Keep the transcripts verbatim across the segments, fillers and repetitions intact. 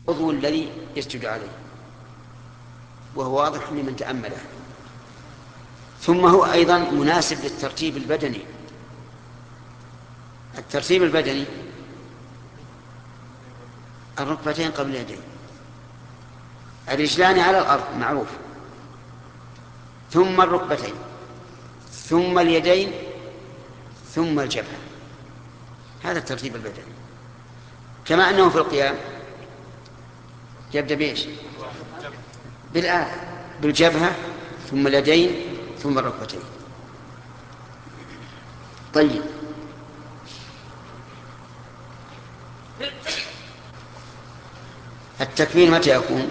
العضو الذي يسجد عليه، وهو واضح لمن تأمله. ثم هو أيضا مناسب للترتيب البدني. الترتيب البدني الركبتين قبل اليدين، الرجلان على الأرض معروف، ثم الركبتين، ثم اليدين، ثم الجبهة. هذا الترتيب البدني. كما أنه في القيام يبدأ بإيش؟ بالآن بالجبهة، ثم اليدين، ثم الركبتين. طيب، التكبير متى يكون؟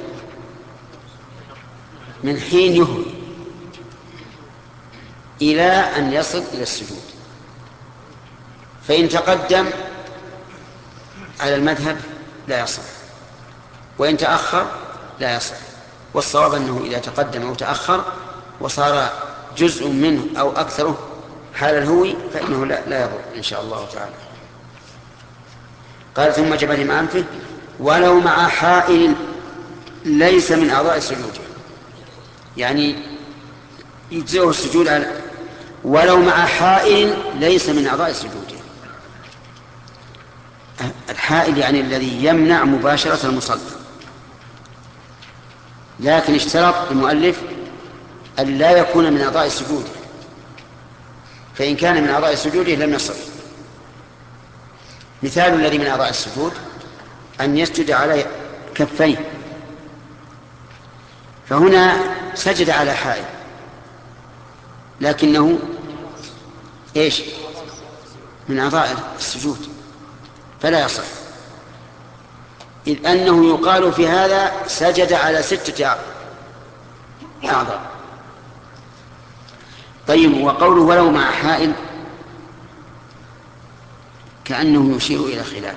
من حين يهوي إلى أن يصل إلى السجود. فإن تقدم على المذهب لا يصح، وإن تأخر لا يصح. والصواب أنه إذا تقدم أو تأخر وصار جزء منه أو أكثره حال الهوي فإنه لا, لا يضر إن شاء الله تعالى. قال ثم جبل مع أنفه ولو مع حائل ليس من أعضاء السجود، يعني يجزئه السجود على ولو مع حائل ليس من أعضاء السجود. الحائل يعني الذي يمنع مباشرة المصلي، لكن اشترط المؤلف أن لا يكون من أعضاء السجود، فإن كان من أعضاء السجود لم يصح. مثال الذي من أعضاء السجود أن يسجد على كفيه، فهنا سجد على حائل لكنه إيش؟ من أعضاء السجود فلا يصح، إذ أنه يقال في هذا سجد على ستة أعضاء. طيب، وقوله ولو مع حائل كأنه يشير إلى خلاف،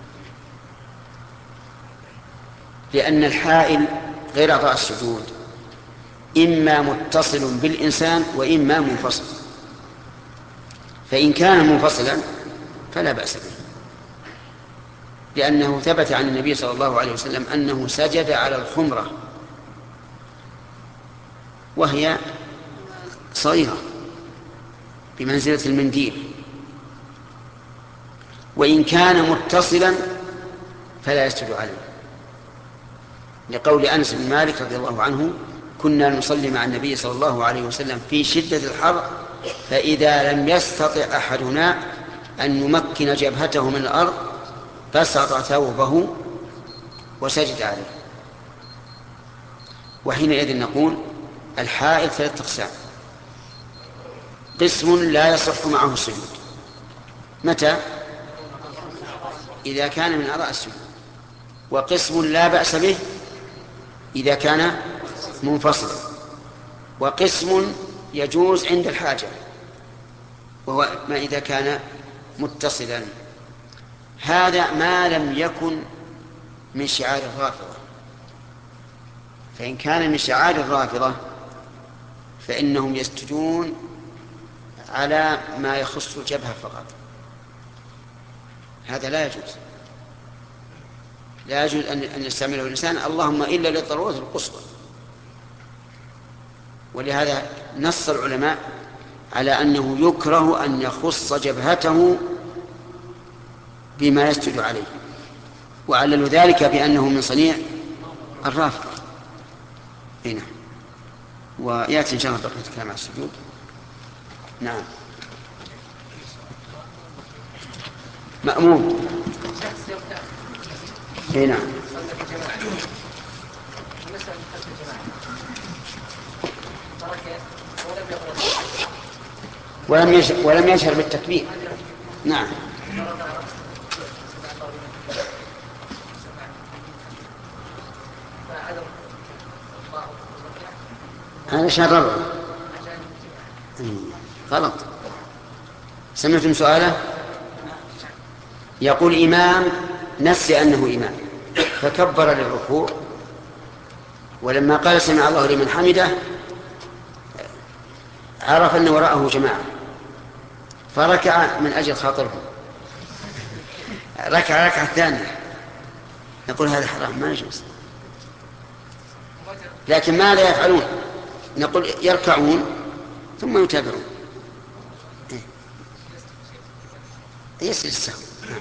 لأن الحائل غير أعضاء السجود إما متصل بالإنسان وإما منفصل، فإن كان منفصلا فلا بأس به، لأنه ثبت عن النبي صلى الله عليه وسلم أنه سجد على الخمرة وهي صغيرة بمنزلة المنديل، وإن كان متصلا فلا يسجد عليه، لقول أنس بن مالك رضي الله عنه كنا نصلي مع النبي صلى الله عليه وسلم في شدة الحر، فإذا لم يستطع أحدنا أن يمكن جبهته من الأرض بسط ثوبه وسجد عليه. وحينئذ نقول الحائل ثلاثة أقسام: قسم لا يصح معه السجود، متى؟ إذا كان من أعضاء السجود، وقسم لا بأس به إذا كان منفصلا، وقسم يجوز عند الحاجة وهو ما إذا كان متصلا. هذا ما لم يكن من شعار الرافضة، فإن كان من شعار الرافضة فإنهم يسجدون على ما يخص الجبهة فقط، هذا لا يجوز، لا يجوز أن يستعمله الإنسان اللهم إلا للضرورة القصوى. ولهذا نص العلماء على أنه يكره أن يخص جبهته بما يسجد عليه، وعللوا ذلك بأنه من صنيع الرافضة. هنا ويأتي إن شاء الله بقية الكلام على السجود. نعم. مأمون. هنا ولم يشهر ولم يشهر بالتكبير. نعم. هذا شرر غلط. سمعتم سؤاله؟ يقول إمام نسي أنه إمام فكبر للركوع، ولما قال سمع الله لمن حمده عرف أن وراءه جماعة فركع من أجل خاطرهم، ركع ركعة ثانية نقول هذا حرام ما يجوز. لكن ما لا يفعلون نقول يركعون ثم يتابعون. يسجد السهو.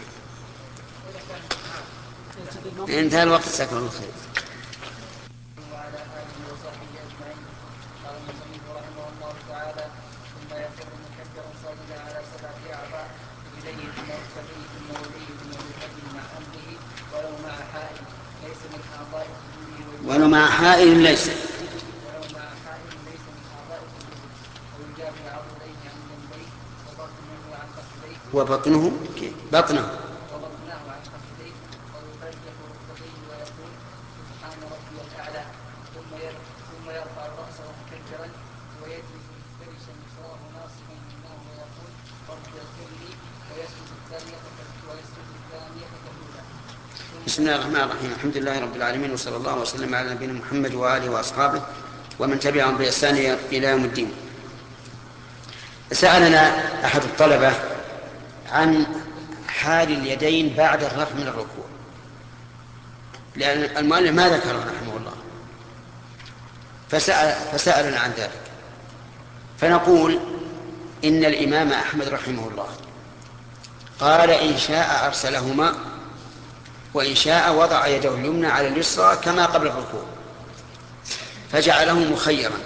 انتهى الوقت. ساكن الله خير. وعلى آله وصحبه أجمعين. قال المصنف رحمه الله تعالى: ثم يفر مكبرا صادقا على سبعة أعضاء إليه ثم مرتبه ثم وليه ثم بالحج مع أمره ولو مع حائل ليس من أعضاء السجود ولو مع حائل ليس ولو مع حائل ليس من أعضاء السجود ويجافي عضليه عن جنبيه وبطنه عن فخذيه وبطنه بطنه وبطنه عن فخذيه ويفرج ركبتيه ويقول سبحان ربي الأعلى ثم ثم يرفع رأسه مكبرا ويجلس مفترشا يسراه ناصبا يمناه ويقول رب اغفر لي ويسجد الثانية ويسجد الثانية كالأولى. بسم الله الرحمن الرحيم. الحمد لله رب العالمين وصلى الله وسلم على نبينا محمد وآله وأصحابه ومن تبعهم بإحسان إلى يوم الدين. سألنا أحد الطلبة عن حال اليدين بعد الرفع من الركوع، لأن المؤلف ما ذكره رحمه الله، فسأل فسألنا عن ذلك. فنقول إن الإمام أحمد رحمه الله قال إن شاء أرسلهما وإن شاء وضع يده اليمنى على اليسرى كما قبل الركوع، فجعله مخيرا.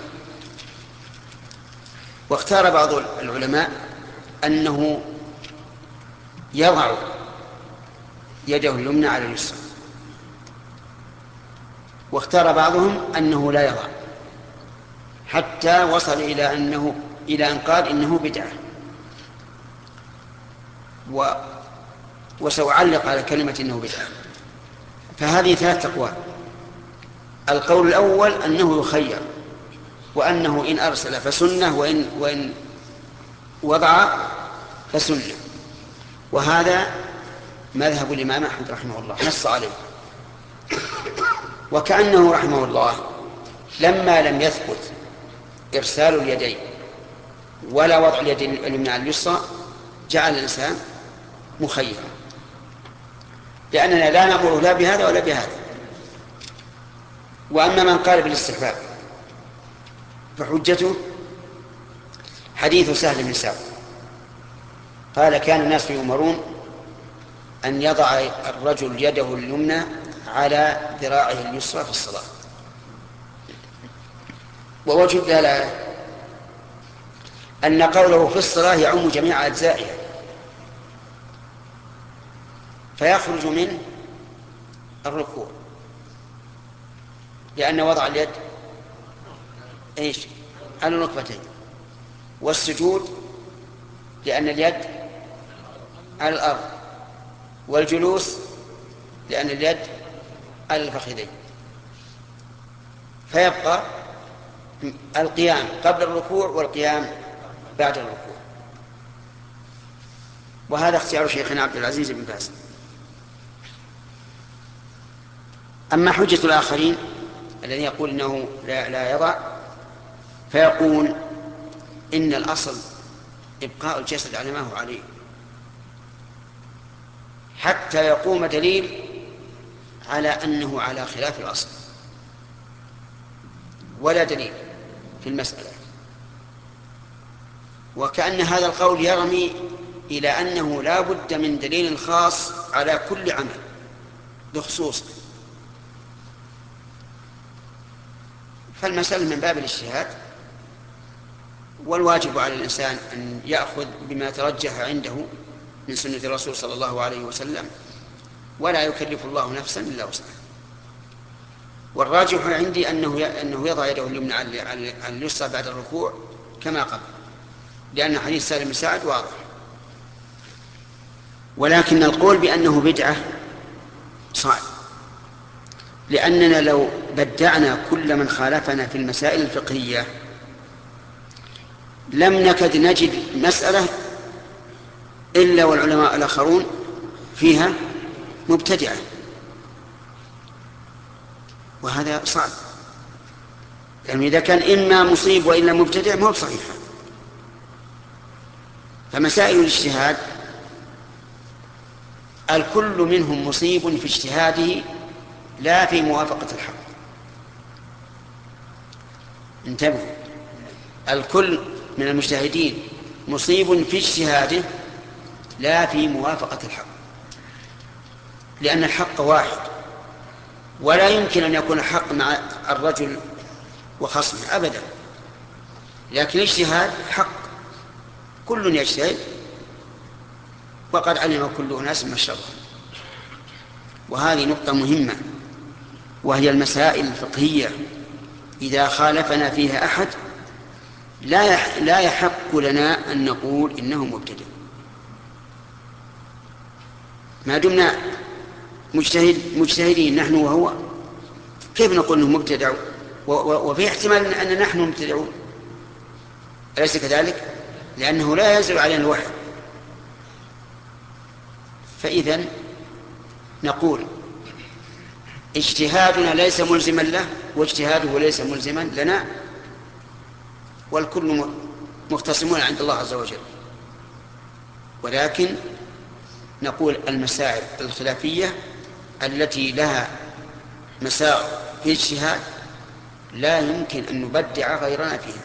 واختار بعض العلماء أنه يضع يده اليمنى على اليسرى، واختار بعضهم أنه لا يضع، حتى وصل إلى أنه إلى أن قال إنه بدعة. و وسأعلق على كلمة إنه بدعة. فهذه ثلاث أقوال. القول الأول أنه يخير، وأنه إن أرسل فسنة وإن, وإن وضع فسنة، وهذا مذهب الإمام أحمد رحمه الله نص عليه. وكأنه رحمه الله لما لم يثبت إرسال اليدين ولا وضع اليد اليمنى على اليسرى جعل الإنسان مخيرا، لأننا لا نأمر لا بهذا ولا بهذا. وأما من قال بالاستحباب فحجته حديث سهل بن سعد قال كان الناس يؤمرون أن يضع الرجل يده اليمنى على ذراعه اليسرى في الصلاة. ووجه الدلالة أن قوله في الصلاة يعم جميع أجزائها، فيخرج من الركوع لأن وضع اليد إيش على الركبتين، والسجود لأن اليد على الأرض، والجلوس لأن اليد على الفخذين، فيبقى القيام قبل الركوع والقيام بعد الركوع. وهذا اختيار شيخنا عبد العزيز بن باز. أما حجة الآخرين الذين يقول إنه لا, لا يضع، فيقول إن الأصل إبقاء الجسد على ما هو عليه حتى يقوم دليل على أنه على خلاف الأصل، ولا دليل في المسألة. وكأن هذا القول يرمي إلى أنه لا بد من دليل خاص على كل عمل بخصوصه، فالمسألة من باب الاجتهاد، والواجب على الإنسان أن يأخذ بما ترجح عنده من سنة الرسول صلى الله عليه وسلم، ولا يكلف الله نفسا إلا وسعها. والراجح عندي أنه أنه يضع يده اليمنى على اليسرى بعد الركوع كما قبل، لأن حديث سالم بن سعد واضح. ولكن القول بأنه بدعة صعب، لأننا لو بدعنا كل من خالفنا في المسائل الفقهية لم نكد نجد مسألة إلا والعلماء الآخرون فيها مبتدعة، وهذا صعب. يعني إذا كان إما مصيب وإلا مبتدع ما هو صحيح. فمسائل الاجتهاد الكل منهم مصيب في اجتهاده لا في موافقة الحق. انتبهوا، الكل من المجتهدين مصيب في اجتهاده لا في موافقة الحق، لأن الحق واحد، ولا يمكن أن يكون الحق مع الرجل وخصمه أبدا، لكن الاجتهاد حق، كل يجتهد وقد علم كل أناس مشربهم. وهذه نقطة مهمة، وهي المسائل الفقهية إذا خالفنا فيها أحد لا لا يحق لنا أن نقول إنه مبتدع، ما دمنا مجتهد مجتهدين نحن وهو، كيف نقول إنه مبتدع وفي احتمال أن نحن مبتدعون؟ أليس كذلك؟ لأنه لا ينزل علينا الوحي. فإذن نقول اجتهادنا ليس ملزما له واجتهاده ليس ملزما لنا، والكل مختصمون عند الله عز وجل. ولكن نقول المسائل الخلافية التي لها مساء في اجتهاد لا يمكن أن نبدع غيرنا فيها.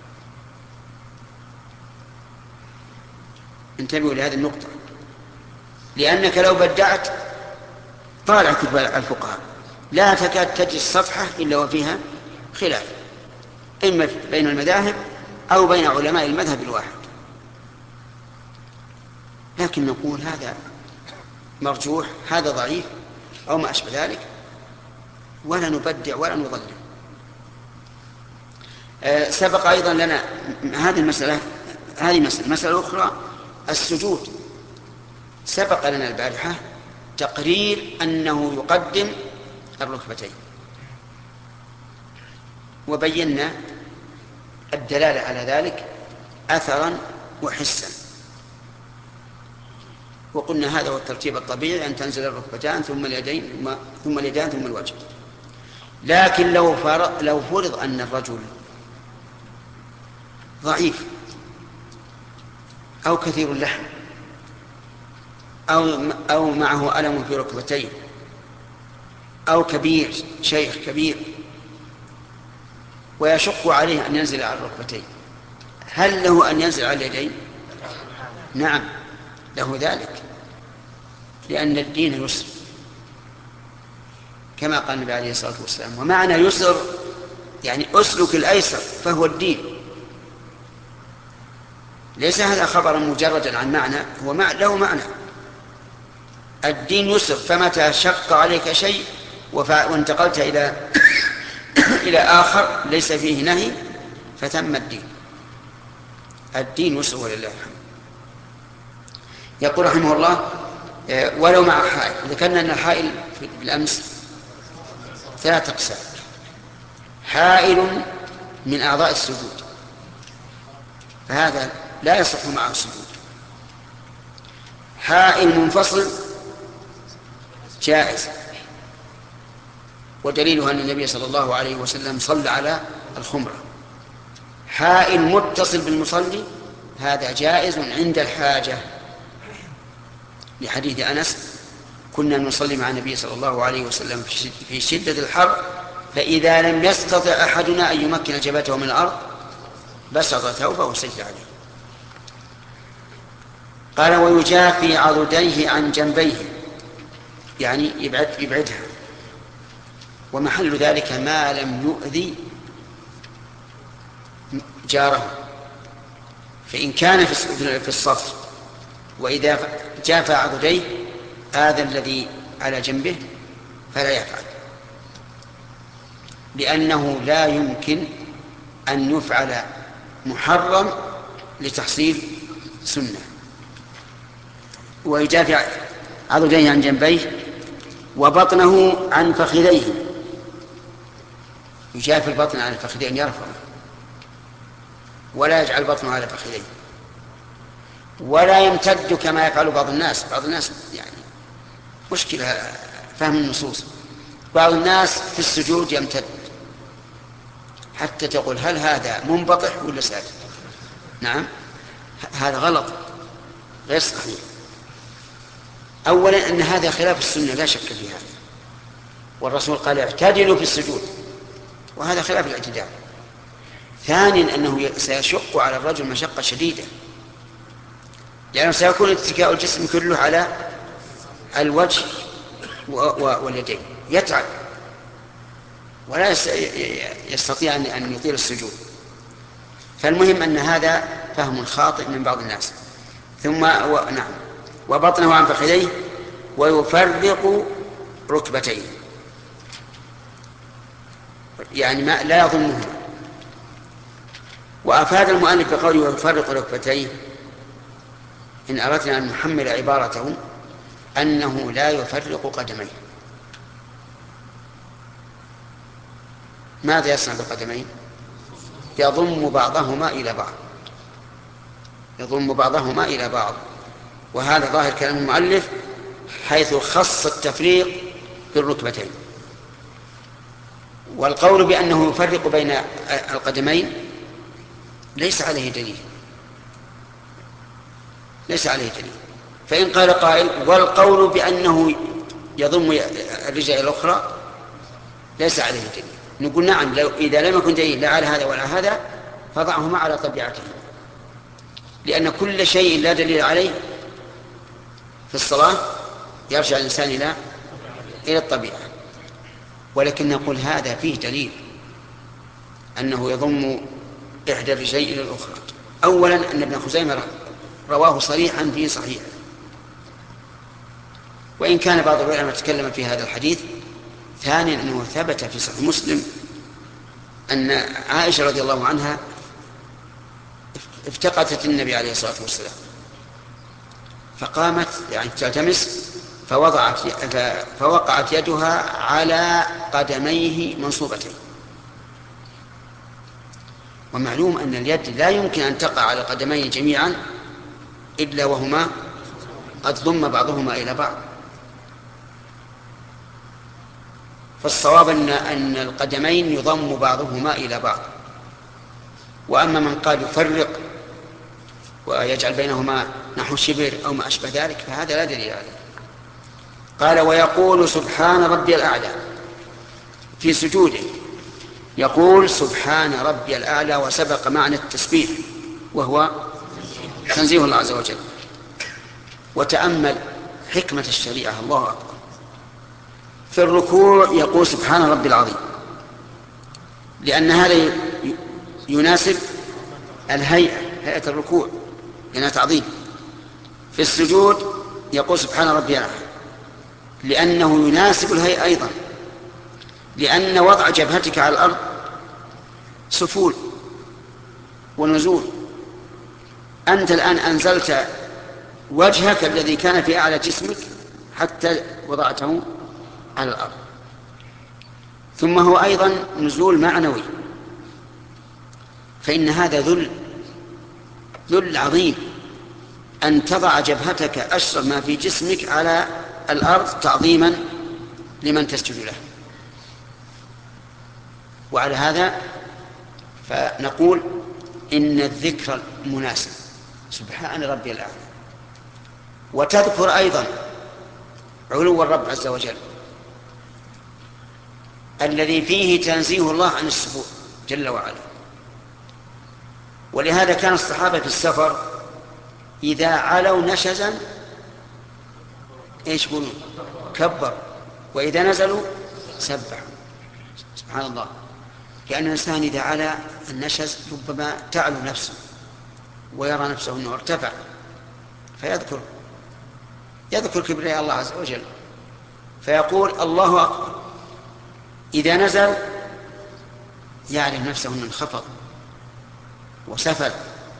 انتبهوا لهذه النقطة، لأنك لو بدعت طالع كتب الفقهاء لا تكاد تجد صفحة إلا وفيها خلاف، إما بين المذاهب أو بين علماء المذهب الواحد. لكن نقول هذا مرجوح، هذا ضعيف، أو ما أشبه ذلك، ولا نبدع ولا نضلل. أه سبق أيضا لنا هذه المسألة، هذه مسألة مسألة أخرى، السجود. سبق لنا البارحة تقرير أنه يقدم الركبتين، وبينا الدلالة على ذلك أثرا وحسا، وقلنا هذا هو الترتيب الطبيعي، أن تنزل الركبتان ثم اليدين ثم اليدان ثم الوجه. لكن لو فرض, لو فرض أن الرجل ضعيف أو كثير اللحم أو, أو معه ألم في ركبتيه أو كبير، شيخ كبير ويشق عليه أن ينزل على الركبتين، هل له أن ينزل على اليدين؟ نعم له ذلك، لأن الدين يسر كما قال النبي عليه الصلاة والسلام. ومعنى يسر يعني أسلك الأيسر فهو الدين، ليس هذا خبرا مجردا عن معنى، هو له معنى. الدين يسر، فمتى شق عليك شيء وانتقلت إلى إلى آخر ليس فيه نهي فتم الدين. الدين يسر ولله الحمد. يقول رحمه الله ولو مع حائل. ذكرنا أن الحائل بالأمس ثلاث أقسام: حائل من أعضاء السجود فهذا لا يصح معه السجود، حائل منفصل جائز، ودليلها أن النبي صلى الله عليه وسلم صلى على الخمرة. حائل متصل بالمصلي هذا جائز عند الحاجة، لحديث أنس: كنا نصلي مع النبي صلى الله عليه وسلم في شدة الحر فإذا لم يستطع أحدنا أن يمكن جبهته من الأرض بسط ثوبه وسجد عليه. قال ويجافي عضديه عن جنبيه، يعني يبعد يبعدها، ومحل ذلك ما لم يؤذي جاره، فإن كان في الصف وإذا جافى عضديه هذا الذي على جنبه فلا يفعل، لأنه لا يمكن أن يفعل محرم لتحصيل سنة. ويجافي عضديه عن جنبيه وبطنه عن فخذيه، يجافي البطن عن الفخذين، يرفع ولا يجعل بطنه على فخذيه، ولا يمتد كما يفعل بعض الناس. بعض الناس يعني مشكلة فهم النصوص، بعض الناس في السجود يمتد حتى تقول هل هذا منبطح ولا ساجد؟ نعم هذا غلط غير صحيح. أولا أن هذا خلاف السنة لا شك في هذا، والرسول قال اعتدلوا في السجود، وهذا خلاف الاعتدال. ثانيا أنه سيشق على الرجل مشقة شديدة، لأنه سيكون اتكاء الجسم كله على الوجه واليدين، يتعب ولا يستطيع أن يطيل السجود. فالمهم أن هذا فهم خاطئ من بعض الناس. ثم و... نعم وبطنه عن فخذيه ويفرق ركبتيه، يعني ما لا يضمهما. وأفاد المؤلف بقوله ويفرق ركبتيه إن أردنا أن نحمل عبارته أنه لا يفرق قدميه. ماذا يصنع بالقدمين؟ يضم بعضهما إلى بعض، يضم بعضهما إلى بعض. وهذا ظاهر كلام المؤلف حيث خص التفريق بالركبتين. والقول بأنه يفرق بين القدمين ليس عليه دليل، ليس عليه دليل. فإن قال قائل والقول بأنه يضم الرجل إلى الأخرى ليس عليه دليل، نقول نعم، لو إذا لم يكن دليل لا على هذا ولا هذا فضعهما على طبيعته، لأن كل شيء لا دليل عليه في الصلاة يرجع الإنسان إلى إلى الطبيعة. ولكن نقول هذا فيه دليل أنه يضم إحدى الرجلين إلى الأخرى. أولا أن ابن خزيمة رواه صريحا في صحيح، وإن كان بعض العلماء تكلم في هذا الحديث. ثانيا أنه ثبت في صحيح مسلم أن عائشة رضي الله عنها افتقدت النبي عليه الصلاة والسلام، فقامت يعني تلتمس فوضعت فوقعت يدها على قدميه منصوبتين. ومعلوم أن اليد لا يمكن أن تقع على القدمين جميعا إلا وهما قد ضم بعضهما إلى بعض. فالصواب أن أن القدمين يضم بعضهما إلى بعض. وأما من قال يفرق ويجعل بينهما نحو شبر أو ما أشبه ذلك فهذا لا دليل عليه. قال ويقول سبحان ربي الأعلى في سجوده، يقول سبحان ربي الأعلى، وسبق معنى التسبيح وهو تنزيه الله عز وجل. وتأمل حكمة الشريعة، الله أكبر. في الركوع يقول سبحان ربي العظيم، لأن هذا يناسب الهيئة، هيئة الركوع لأنها تعظيم. في السجود يقول سبحان ربي الأعلى لأنه يناسب الهيئة أيضا، لأن وضع جبهتك على الأرض سفول ونزول. أنت الآن أنزلت وجهك الذي كان في أعلى جسمك حتى وضعته على الأرض، ثم هو أيضا نزول معنوي. فإن هذا ذل ذل عظيم أن تضع جبهتك أشرف ما في جسمك على الأرض تعظيما لمن تسجد له. وعلى هذا فنقول إن الذكر مناسب سبحان ربي الأعلى، وتذكر أيضا علو الرب عز وجل الذي فيه تنزيه الله عن السفول جل وعلا. ولهذا كان الصحابة في السفر إذا علوا نشزا إيش يقولون؟ كبر. وإذا نزلوا سبحوا. سبحان الله. لأن الإنسان إذا علا النشز ربما تعلو نفسه ويرى نفسه أنه ارتفع فيذكر يذكر كبرياء الله عز وجل فيقول الله أكبر. إذا نزل يعرف نفسه أنه انخفض وسفل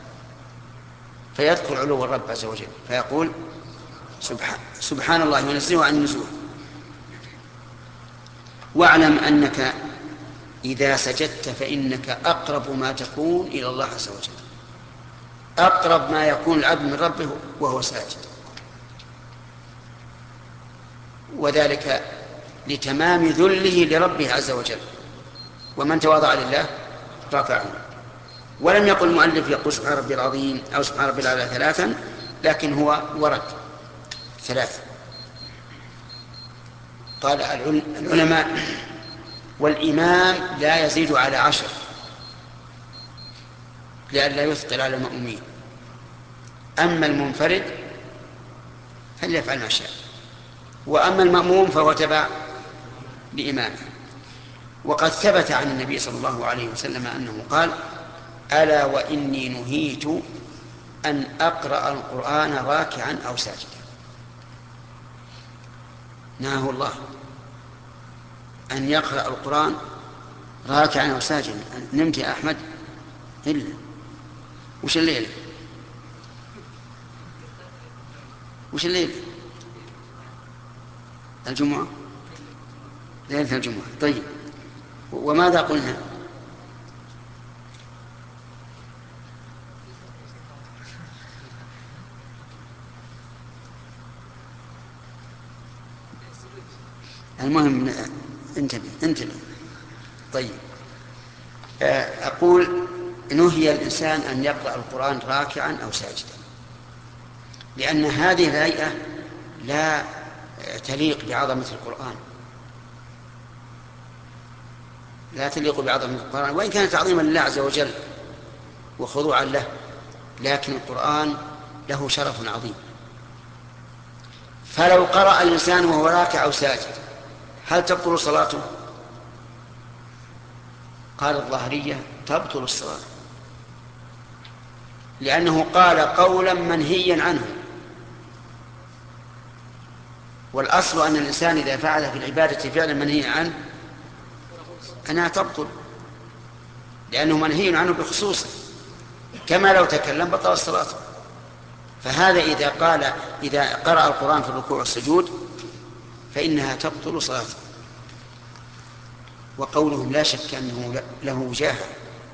فيذكر علو الرب عز وجل فيقول سبحان, سبحان الله وينزهه عن النزول. واعلم أنك إذا سجدت فإنك أقرب ما تكون إلى الله عز وجل، أقرب ما يكون العبد من ربه وهو ساجد، وذلك لتمام ذله لربه عز وجل. ومن تواضع لله رفعه. ولم يقل المؤلف يقول سبحان ربي العظيم أو سبحان ربي الأعلى ثلاثا، لكن هو ورد ثلاث. قال العلماء والإمام لا يزيد على عشر لئلا يثقل على المأمومين، أما المنفرد فليفعل ما شاء، وأما المأموم فهو تبع لإمامه. وقد ثبت عن النبي صلى الله عليه وسلم أنه قال: ألا وإني نهيت أن أقرأ القرآن راكعا أو ساجدا. نهاه الله أن يقرأ القرآن راكعا أو ساجدا. نمت يا أحمد؟ إلا وش الليلة؟ وش الليلة؟ الجمعة، ليلة الجمعة. طيب، وماذا قلنا؟ المهم انتبه انتبه. طيب، أقول نهي الإنسان أن يقرأ القرآن راكعا أو ساجدا، لأن هذه الهيئة لا تليق بعظمة القرآن، لا تليق بعظمة القرآن، وإن كان تعظيما لله عز وجل وخضوعا له، لكن القرآن له شرف عظيم. فلو قرأ الإنسان وهو راكع أو ساجد هل تبطل صلاته؟ قال الظاهرية: تبطل الصلاة، لأنه قال قولا منهيا عنه، والأصل أن الإنسان إذا فعل في العبادة فعلا منهيا عنه أنها تبطل، لأنه منهي عنه بخصوصه، كما لو تكلم بطل الصلاة. فهذا إذا قال إذا قرأ القرآن في الركوع والسجود فإنها تبطل صلاته. وقولهم لا شك أنه له وجاهة،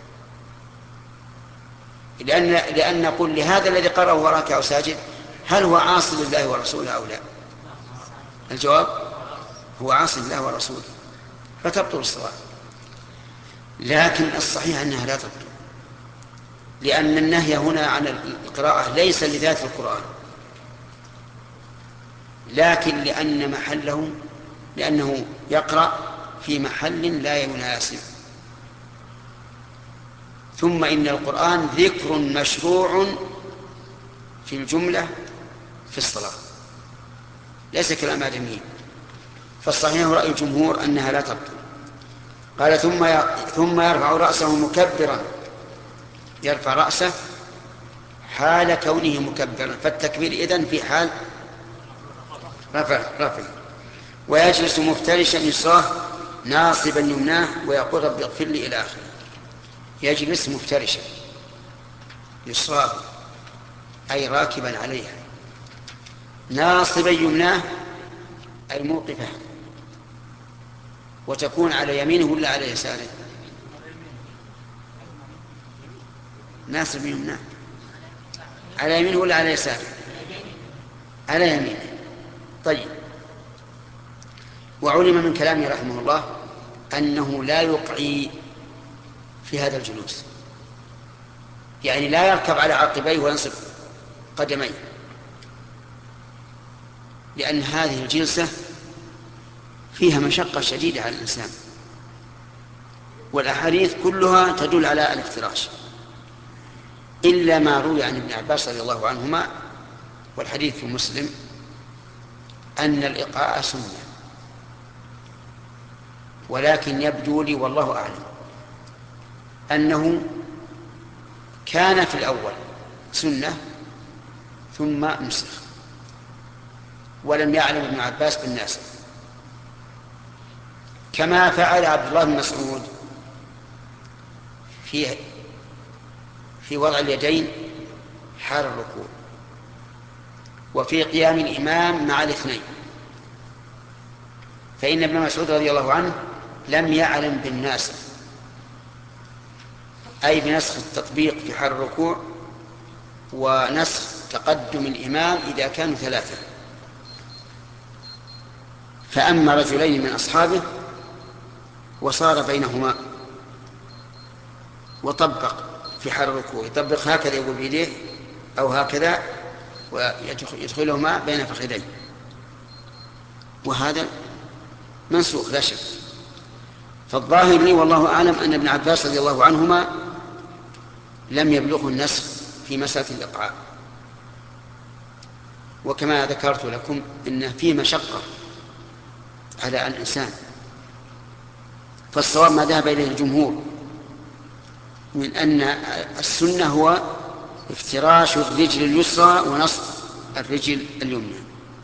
لأن لأن نقول لهذا الذي قرأه وهو راكع وساجد هل هو عاصي لله ورسوله أو لا؟ الجواب: هو عاصي لله ورسوله، فتبطل الصلاة. لكن الصحيح أنها لا تبطل، لأن النهي هنا عن القراءة ليس لذات القرآن، لكن لأن محله لأنه يقرأ في محل لا يناسب. ثم إن القرآن ذكر مشروع في الجملة في الصلاة، ليس كلام آدميين. فالصحيح رأي الجمهور أنها لا تبطل. قال: ثم ثم يرفع رأسه مكبرا، يرفع رأسه حال كونه مكبرا، فالتكبير إذن في حال رفع رفع ويجلس مفترشا يسراه ناصبا يمناه ويقول: رب اغفر لي إلى آخره. يجلس مفترشا يسراه أي راكبا عليها، ناصبا يمناه أي موقفه، وتكون على يمينه ولا على يساره؟ ناصب يمناه على يمينه ولا على يساره؟ على يمينه. طيب، وعلم من كلامه رحمه الله أنه لا يقعي في هذا الجلوس، يعني لا يركب على عقبيه وينصب قدميه، لأن هذه الجلسة فيها مشقة شديدة على الإنسان، والأحاديث كلها تدل على الافتراش، إلا ما روي عن ابن عباس رضي الله عنهما، والحديث في مسلم، أن الإقعاء سنة. ولكن يبدو لي والله أعلم أنه كان في الأول سنة ثم نسخ، ولم يعلم ابن عباس بالناس، كما فعل عبد الله بن مسعود في في وضع اليدين حال الركوع، وفي قيام الإمام مع الاثنين. فإن ابن مسعود رضي الله عنه لم يعلم بالناسخ، أي بنسخ التطبيق في حال الركوع ونسخ تقدم الإمام إذا كانوا ثلاثة. فأما رجلين من أصحابه وصار بينهما وطبق في حال الركوع، يطبق هكذا يقول بيديه أو هكذا ويدخلهما بين فخذيه، وهذا منسوخ لا شك. فالظاهر لي والله أعلم أن ابن عباس رضي الله عنهما لم يبلغه النسخ في مسألة الإقعاء. وكما ذكرت لكم إن فيه مشقة على الإنسان، فالصواب ما ذهب إليه الجمهور من أن السنة هو افتراش الرجل اليسرى ونصب الرجل اليمنى.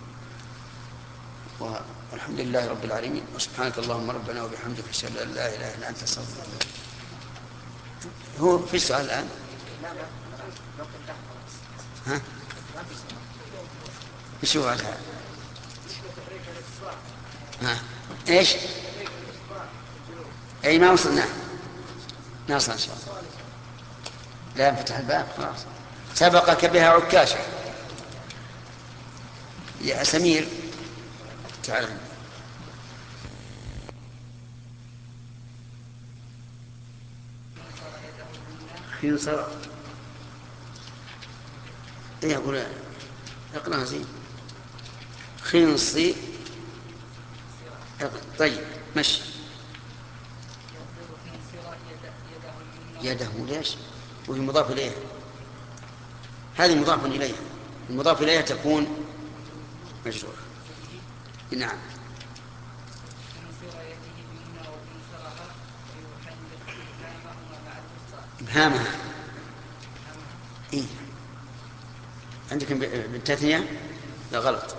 والحمد لله رب العالمين، وسبحانك اللهم ربنا وبحمدك أشهد أن لا إله إلا أنت أستغفرك. هو في سؤال الآن؟ ها؟ ايش هو هذا؟ ها؟ ايش؟ اي ما وصلنا، نصل ان شاء الله. لا انفتح الباب خلاص. سبقك بها عكاشة يا سمير، تعال. خنصر ايه يقول؟ اقرأها زين. خنصي. طيب مشي. يده ليش؟ وهي مضاف إليها، هذه مضاف إليها، المضاف إليها تكون مجرورة. نعم. إبهامها. إيه؟ عندكم بالتثنية؟ لا غلط.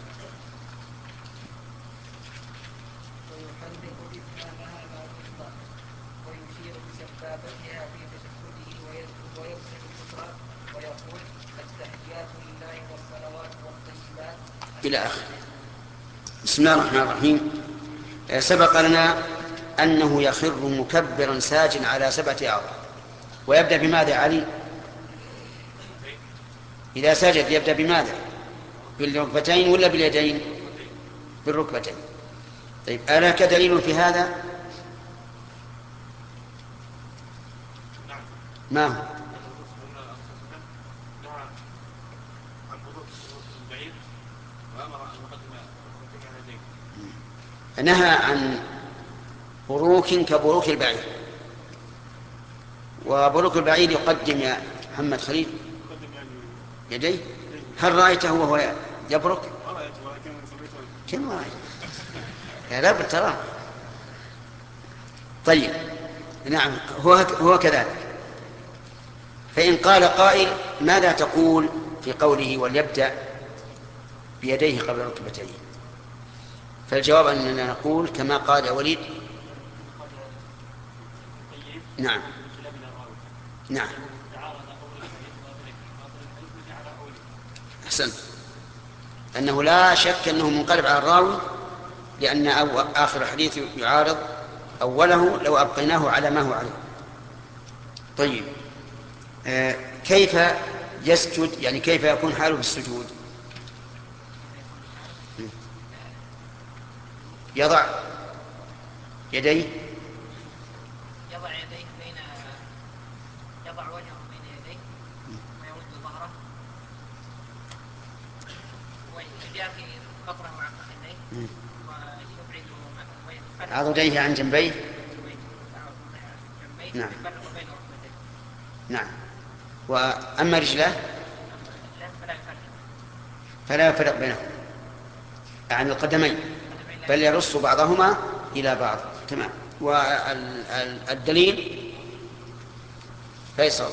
إلى آخر. بسم الله الرحمن الرحيم. سبق لنا أنه يخر مكبرا ساجا على سبعة أعضاء، ويبدأ بماذا علي؟ إذا سجد يبدأ بماذا؟ بالركبتين ولا باليدين؟ بالركبتين. طيب ألاك دليل في هذا؟ ما هو؟ نهى عن بروك كبروك البعير، وبروك البعير يقدم يا محمد خليل يديه. هل رأيته وهو يبرك؟ كم رأيته؟ يا لا بالترى. طيب نعم هو هو كذلك. فإن قال قائل ماذا تقول في قوله وليبدأ بيديه قبل ركبتيه؟ فالجواب أننا نقول كما قال وليد. نعم نعم أحسنت. أنه لا شك أنه منقلب على الراوي، لأن آخر الحديث يعارض أوله لو أبقيناه على ما هو عليه. طيب آه كيف يسجد؟ يعني كيف يكون حاله في السجود؟ يضع يديه يضع يديه بين يضع وجهه بين يديه ويرد ظهره ويجافي بطنه عن فخذيه ويبعد عضديه عن جنبيه. نعم نعم. وأما رجله فلا يفرق بينهم عن القدمين، بل يرص بعضهما إلى بعض. تمام. والدليل فيصل.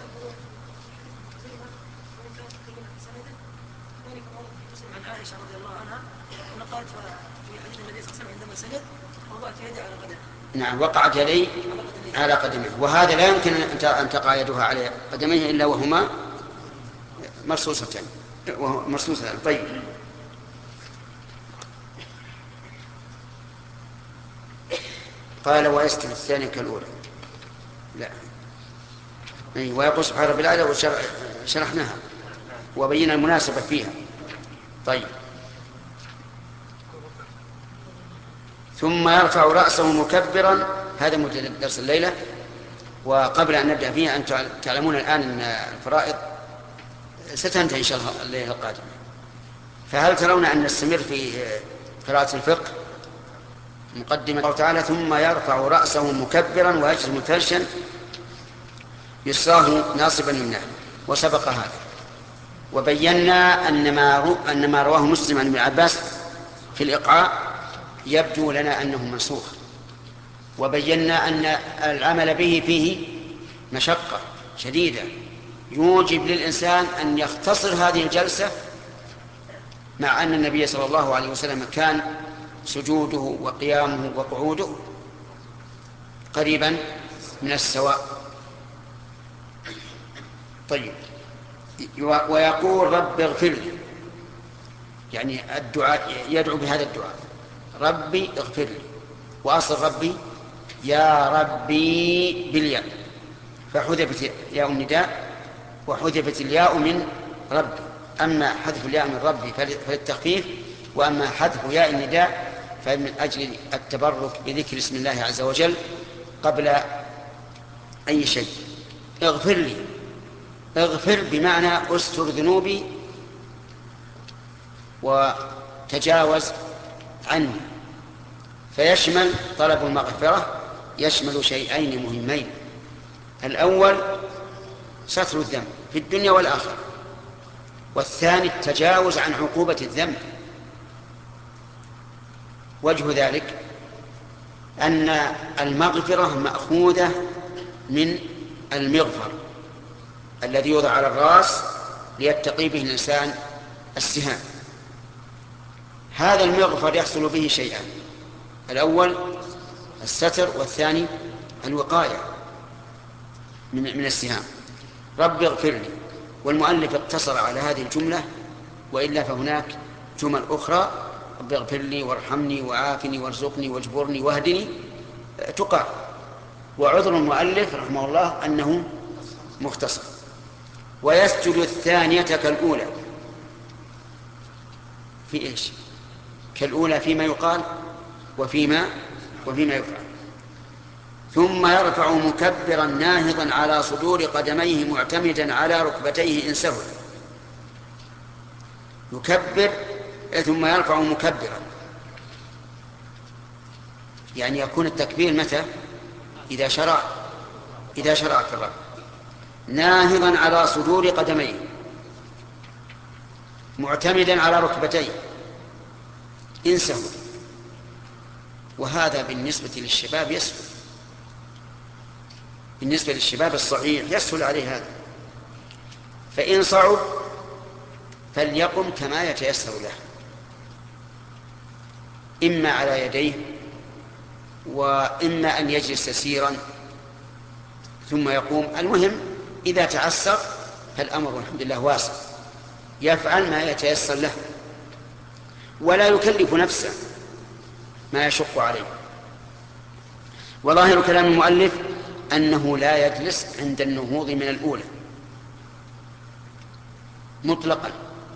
عن عائشة رضي الله عنها أن قالت في حديث النبي صلى الله عليه وسلم عندما سجد وضعت يدي على قدمه. نعم وقعت يدي على قدمه، وهذا لا يمكن أن تقع يدها على قدميه إلا وهما مرصوصتان مرصوصتان. طيب قال ويسكن الثاني كالأولى. لا أي ويقول سبحانه رب العالى وشرحناها وبينا المناسبة فيها. طيب ثم يرفع رأسه مكبرا. هذا مبتدأ درس الليلة. وقبل أن نبدأ فيه أن تعلمون الآن أن الفرائض ستنتهي إن شاء الله الليلة القادمة، فهل ترون أن نستمر في قراءة الفقه مقدمة الله تعالى ثم يرفع رأسه مكبرا ويجلس مفترشا يسراه ناصبا يمناه، وسبق هذا. وبينا أن ما أن ما رواه مسلم عن ابن عباس في الإقعاء يبدو لنا أنه منسوخ، وبينا أن العمل به فيه مشقة شديدة يوجب للإنسان أن يختصر هذه الجلسة، مع أن النبي صلى الله عليه وسلم كان سجوده وقيامه وقعوده قريبا من السواء. طيب، ويقول رب اغفر لي، يعني الدعاء يدعو بهذا الدعاء ربي اغفر لي، وأصل ربي يا ربي بالياء، فحذفت ياء النداء وحذفت الياء من ربي. أما حذف الياء من ربي فللتخفيف، وأما حذف ياء النداء فمن أجل التبرك بذكر اسم الله عز وجل قبل أي شيء. اغفر لي، اغفر بمعنى استر ذنوبي وتجاوز عني، فيشمل طلب المغفرة يشمل شيئين مهمين: الأول ستر الذنب في الدنيا والآخرة، والثاني التجاوز عن عقوبة الذنب. وجه ذلك أن المغفرة مأخوذة من المغفر الذي يوضع على الرأس ليتقي به الإنسان السهام. هذا المغفر يحصل به شيئان: الأول الستر، والثاني الوقاية من من السهام. رب اغفر لي، والمؤلف اقتصر على هذه الجملة، وإلا فهناك جمل أخرى: رب اغفر لي وارحمني وعافني وارزقني واجبرني واهدني، تقع. وعذر المؤلف رحمه الله أنه مختصر. ويسجد الثانية كالأولى في إيش؟ كالأولى فيما يقال وفيما وفيما يفعل. ثم يرفع مكبرا ناهضا على صدور قدميه معتمدا على ركبتيه إن سهل. يكبر ثم يرفع مكبرا، يعني يكون التكبير متى؟ إذا شرع إذا شرع في الركعة. ناهضا على صدور قدميه معتمدا على ركبتيه إن سهل. وهذا بالنسبة للشباب يسهل، بالنسبة للشباب الصحيح يسهل عليه هذا. فإن صعب فليقم كما يتيسر له، إما على يديه وإما أن يجلس يسيرا ثم يقوم. المهم إذا تعسر فالأمر الحمد لله واسع، يفعل ما يتيسر له ولا يكلف نفسه ما يشق عليه. وظاهر كلام المؤلف أنه لا يجلس عند النهوض من الأولى مطلقا،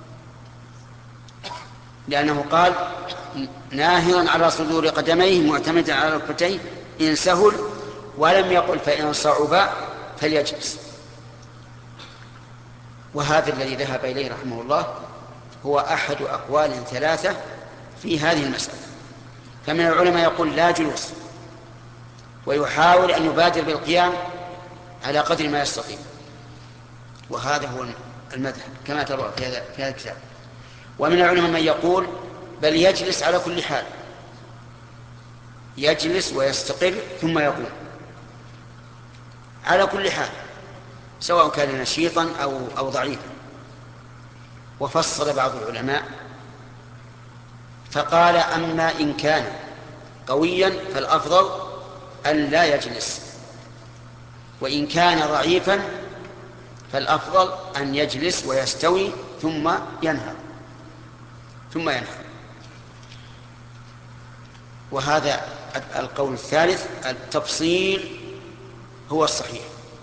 لأنه قال ناهضا على صدور قدميه معتمدا على ركبتيه إن سهل، ولم يقل فإن صعب فليجلس. وهذا الذي ذهب إليه رحمه الله هو أحد أقوال ثلاثة في هذه المسألة. فمن العلماء يقول لا جلوس، ويحاول أن يبادر بالقيام على قدر ما يستطيع، وهذا هو المذهب كما ترى في هذا في هذا الكتاب. ومن العلماء من يقول بل يجلس على كل حال، يجلس ويستقر ثم يقوم على كل حال، سواء كان نشيطا أو, أو ضعيفا. وفصل بعض العلماء فقال أما إن كان قويا فالأفضل أن لا يجلس، وإن كان ضعيفا فالأفضل أن يجلس ويستوي ثم ينهض ثم ينهض. وهذا القول الثالث التفصيل هو الصحيح،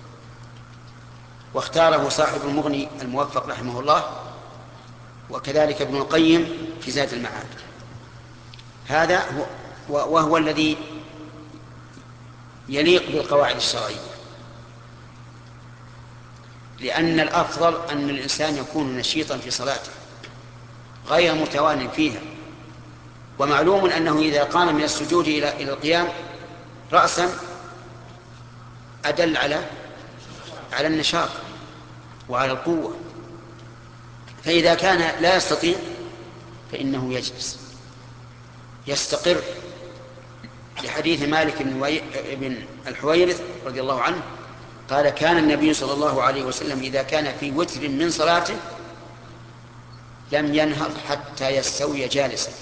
واختاره صاحب المغني الموفق رحمه الله، وكذلك ابن القيم في زاد المعاد. هذا هو وهو الذي يليق بالقواعد الشرعية، لأن الأفضل أن الإنسان يكون نشيطا في صلاته غير متوان فيها، ومعلوم أنه إذا قام من السجود إلى إلى القيام رأسا أدل على على النشاط وعلى القوة، فإذا كان لا يستطيع فإنه يجلس يستقر، لحديث مالك بن الحويرث رضي الله عنه قال: كان النبي صلى الله عليه وسلم إذا كان في وتر من صلاته لم ينهض حتى يستوي جالسا.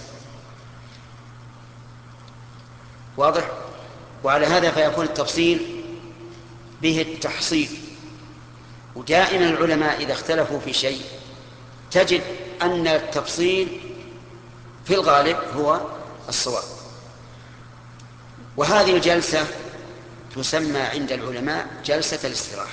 واضح؟ وعلى هذا فيكون التفصيل به التحصيل. ودائما العلماء إذا اختلفوا في شيء تجد أن التفصيل في الغالب هو الصواب. وهذه الجلسة تسمى عند العلماء جلسة الاستراحة،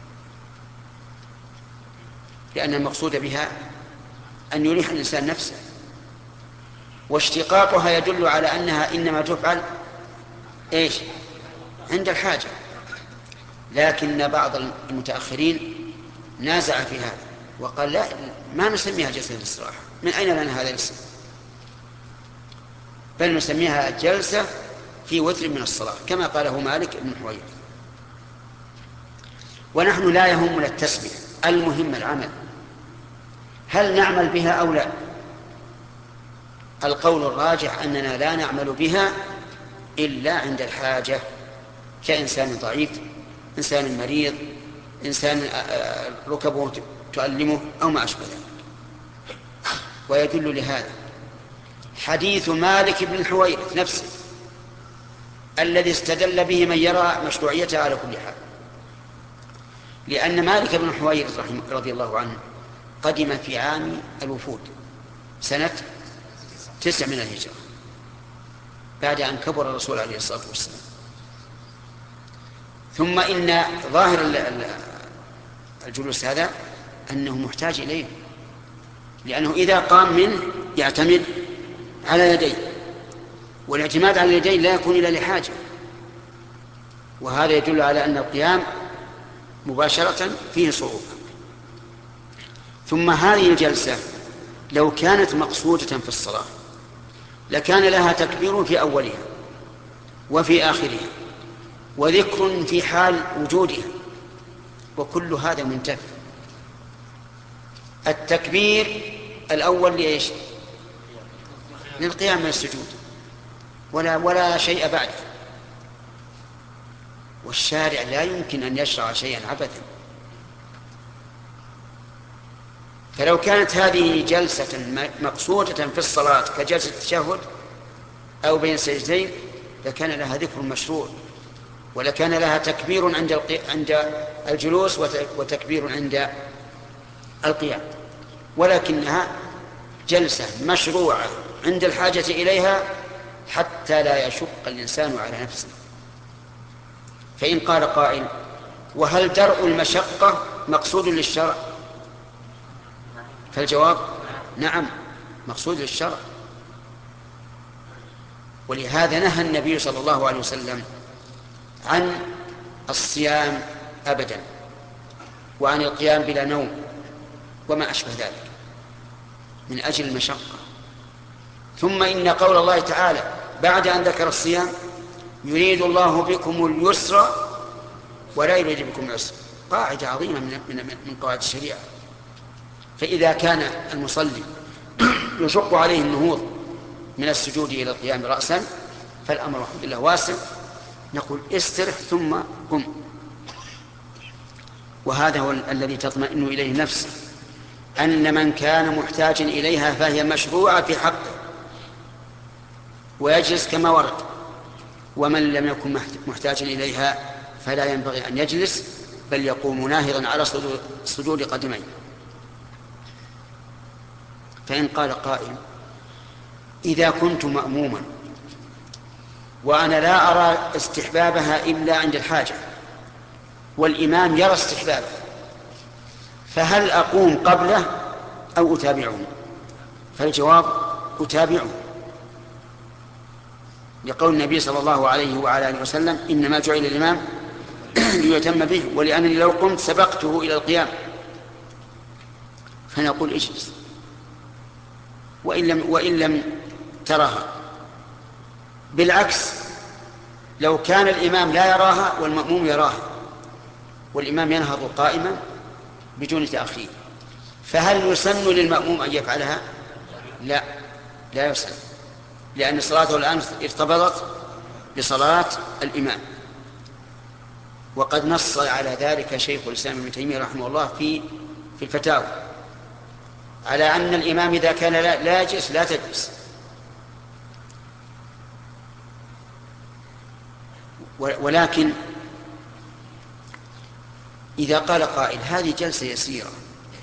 لأن المقصود بها أن يريح الإنسان نفسه، واشتقاقها يدل على أنها إنما تفعل إيش؟ عند الحاجة. لكن بعض المتأخرين نازع في هذا وقال: لا، ما نسميها جلسة الاستراحة، من أين لنا هذا الاسم؟ بل نسميها جلسة في وتر من الصلاة، كما قاله مالك بن حويرث. ونحن لا يهمنا التسمية، المهم العمل، هل نعمل بها أو لا؟ القول الراجح أننا لا نعمل بها إلا عند الحاجة، كإنسان ضعيف، إنسان مريض، إنسان ركبه تؤلمه أو ما أشبه ذلك. ويدل لهذا حديث مالك بن الحويرث نفسه الذي استدل به من يرى مشروعيتها على كل حال، لأن مالك بن الحويرث رضي الله عنه قدم في عام الوفود سنة تسع من الهجرة بعد أن كبر الرسول عليه الصلاة والسلام. ثم إن ظاهر الجلوس هذا أنه محتاج إليه، لأنه إذا قام منه يعتمد على يديه، والاعتماد على اليدين لا يكون إلا لحاجة، وهذا يدل على أن القيام مباشرة فيه صعوبة. ثم هذه الجلسة لو كانت مقصودة في الصلاة لكان لها تكبير في أولها وفي آخرها وذكر في حال وجودها، وكل هذا منتفى. التكبير الأول لإيش؟ للقيام من السجود، ولا ولا شيء بعده. والشارع لا يمكن أن يشرع شيئا عبثا. فلو كانت هذه جلسة مقصودة في الصلاة كجلسة التشهد أو بين السجدين لكان لها ذكر مشروع، ولكان لها تكبير عند عند الجلوس وتكبير عند القيام، ولكنها جلسة مشروعة عند الحاجة إليها حتى لا يشق الإنسان على نفسه. فإن قال قائل: وهل درء المشقة مقصود للشرع؟ فالجواب: نعم، مقصود للشرع. ولهذا نهى النبي صلى الله عليه وسلم عن الصيام أبدا، وعن القيام بلا نوم وما أشبه ذلك من أجل المشقة. ثم إن قول الله تعالى بعد أن ذكر الصيام: يريد الله بكم اليسر ولا يريد بكم العسر، قاعدة عظيمة من قواعد الشريعة. فإذا كان المصلي يشق عليه النهوض من السجود إلى القيام رأسا فالأمر الحمد لله واسع، نقول استرح ثم قم. وهذا هو الذي تطمئن إليه نفسه، أن من كان محتاجا إليها فهي مشروعة في حقه ويجلس كما ورد، ومن لم يكن محتاجا إليها فلا ينبغي أن يجلس بل يقوم ناهضا على صدور قدميه. فإن قال قائل: إذا كنت مأموما وأنا لا أرى استحبابها إلا عند الحاجة والإمام يرى استحبابها، فهل أقوم قبله أو أتابعه؟ فالجواب: أتابعه، لقول النبي صلى الله عليه وعلى آله وسلم: إنما جعل الإمام ليتم به، ولأنني لو قمت سبقته إلى القيام. فنقول اجلس، وإن لم, وإن لم تراها. بالعكس لو كان الإمام لا يراها والمأموم يراها والإمام ينهض قائما بدون تأخير، فهل يسن للمأموم أن يفعلها؟ لا، لا يسن، لأن صلاته الآن ارتبطت بصلاة الإمام. وقد نص على ذلك شيخ الإسلام ابن تيمية رحمه الله في في الفتاوى على أن الإمام إذا كان لا يجلس لا تجلس. ولكن إذا قال قائل هذه جلسة يسيرة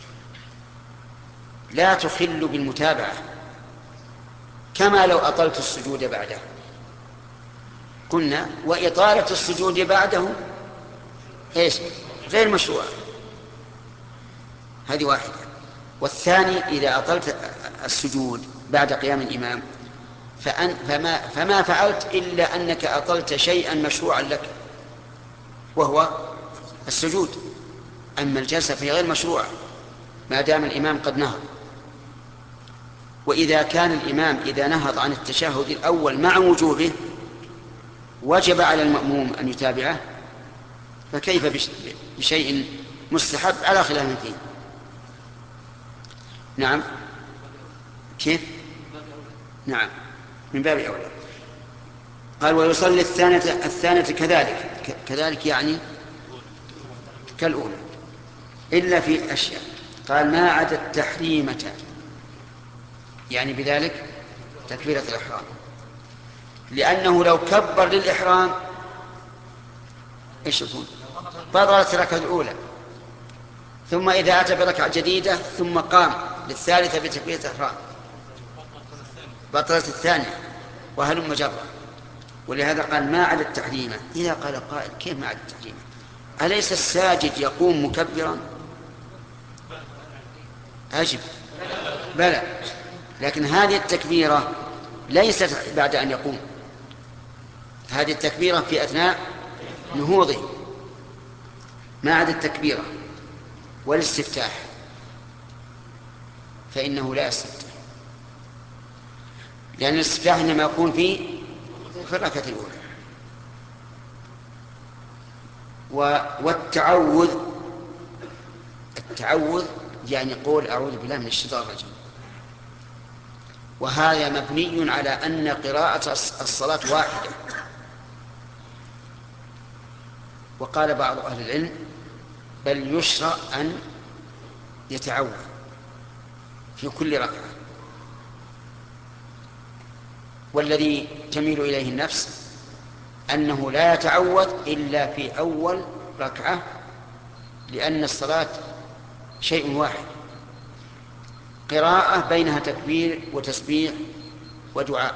لا تخل بالمتابعة، كما لو أطلت السجود بعده، قلنا وإطالة السجود بعده إيش؟ غير مشروع. هذه واحدة. والثاني إذا أطلت السجود بعد قيام الإمام فأن فما, فما فعلت إلا أنك أطلت شيئا مشروعا لك وهو السجود، أما الجلسة فهي غير مشروعة ما دام الإمام قد نهض. وإذا كان الإمام إذا نهض عن التشهد الأول مع وجوبه وجب على المأموم أن يتابعه، فكيف بشيء مستحب على خلاف فيه؟ نعم، كيف؟ نعم، من باب أولى. قال ويصلي الثانية الثانية كذلك، كذلك يعني كالأولى إلا في أشياء. قال ما عدا التحريمة، يعني بذلك تكبيرة الإحرام، لأنه لو كبر للإحرام إيش يكون؟ بطلت الركعة الأولى، ثم إذا أتى بركعة جديدة ثم قام للثالثة بتكبيرة الإحرام بطلت الثانية، وهلم جرا. ولهذا قال ما عدا التحريمة. إذا قال قائل كيف ما عدا التحريمة؟ أليس الساجد يقوم مكبرا؟ أجب بلى، لكن هذه التكبيرة ليست بعد أن يقوم، هذه التكبيرة في أثناء نهوضه. ما عدا التكبيرة والاستفتاح فإنه لا يستفتح، لأن الاستفتاح إنما يكون في في الركعة الأولى. والتعوذ، التعوذ يعني قول أعوذ بالله من الشيطان الرجيم، وهذا مبني على أن قراءة الصلاة واحدة. وقال بعض أهل العلم بل يشرع أن يتعوذ في كل ركعة، والذي تميل إليه النفس أنه لا يتعوذ إلا في أول ركعة، لأن الصلاة شيء واحد، قراءة بينها تكبير وتسبيح ودعاء،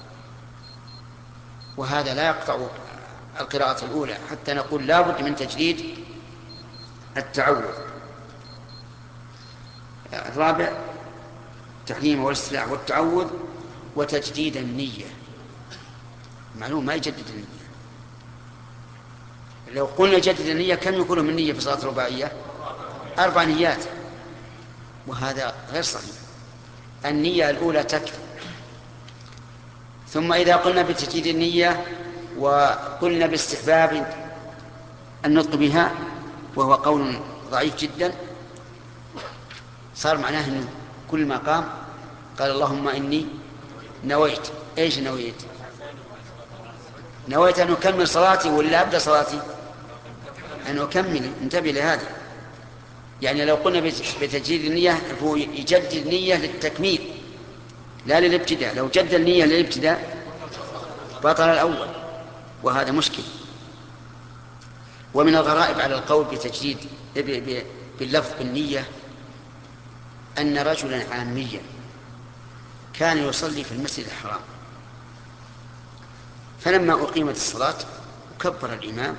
وهذا لا يقطع القراءة الأولى، حتى نقول لا بد من تجديد التعوذ. الرابع التحريم والاستفتاح والتعوذ وتجديد النية. معلوم ما يجدد النية، لو قلنا جدد النية كم يكون من نية في صلاة رباعية؟ أربع نيات، وهذا غير صحيح. النية الأولى تكفي. ثم إذا قلنا بتجديد النية وقلنا باستحباب النطق بها وهو قول ضعيف جدا، صار معناه أنه كل ما قام قال اللهم إني نويت. إيش نويت؟ نويت أن أكمل صلاتي ولا أبدأ صلاتي؟ أن أكمل. انتبه لهذا. يعني لو قلنا بتجديد النية فهو يجدد النية للتكميل لا للابتداء. لو جد النية للابتداء بطل الأول، وهذا مشكل. ومن الغرائب على القول بتجديد باللفظ بالنية أن رجلا عاميا كان يصلي في المسجد الحرام، فلما أقيمت الصلاة وكبر الإمام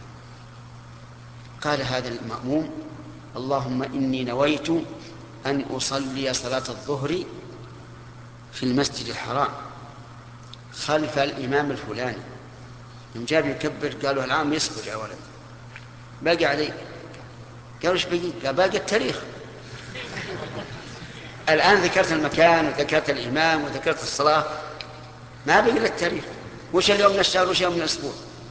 قال هذا المأموم اللهم إني نويت أن أصلي صلاة الظهر في المسجد الحرام خلف الإمام الفلاني. يوم جاب يكبر قالوا العام يصبر يا ولد، باقي عليه. قالوا ايش باقي؟ قال باقي التاريخ. الآن ذكرت المكان وذكرت الإمام وذكرت الصلاة، ما بقي لك تاريخ، وش اليوم من الشهر وش اليوم من الأسبوع.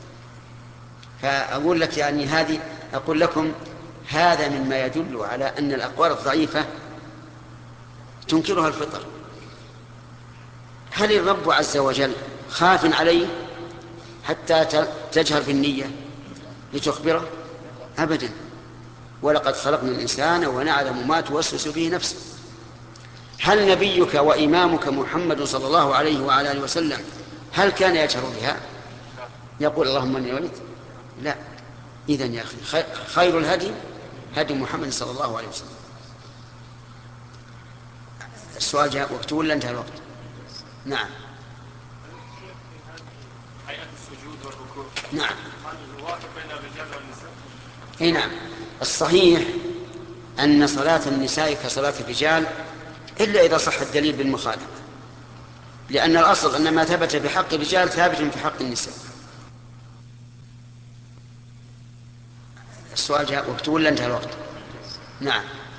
فأقول لك يعني هذه أقول لكم هذا مما يدل على أن الأقوال الضعيفة تنكرها الفطر. هل الرب عز وجل خاف عليه حتى تجهر بالنية لتخبره؟ أبدا. ولقد خلقنا الإنسان ونعلم ما توسوس به نفسه. هل نبيك وإمامك محمد صلى الله عليه وعلى آله وسلم هل كان يجهر بها يقول اللهم اني وليت؟ لا. إذن يا أخي خير الهدي هدي محمد صلى الله عليه وسلم. السؤال جاء وقته ولا انتهى الوقت؟ نعم. هيئة السجود والركوع نعم. هل يوافق بين الرجال والنساء؟ اي نعم. الصحيح أن صلاة النساء كصلاة الرجال إلا إذا صح الدليل بالمخالفة، لأن الأصل أن ما ثبت في حق الرجال ثابت في حق النساء. السؤال جاء وقته ولا انتهى الوقت؟ نعم.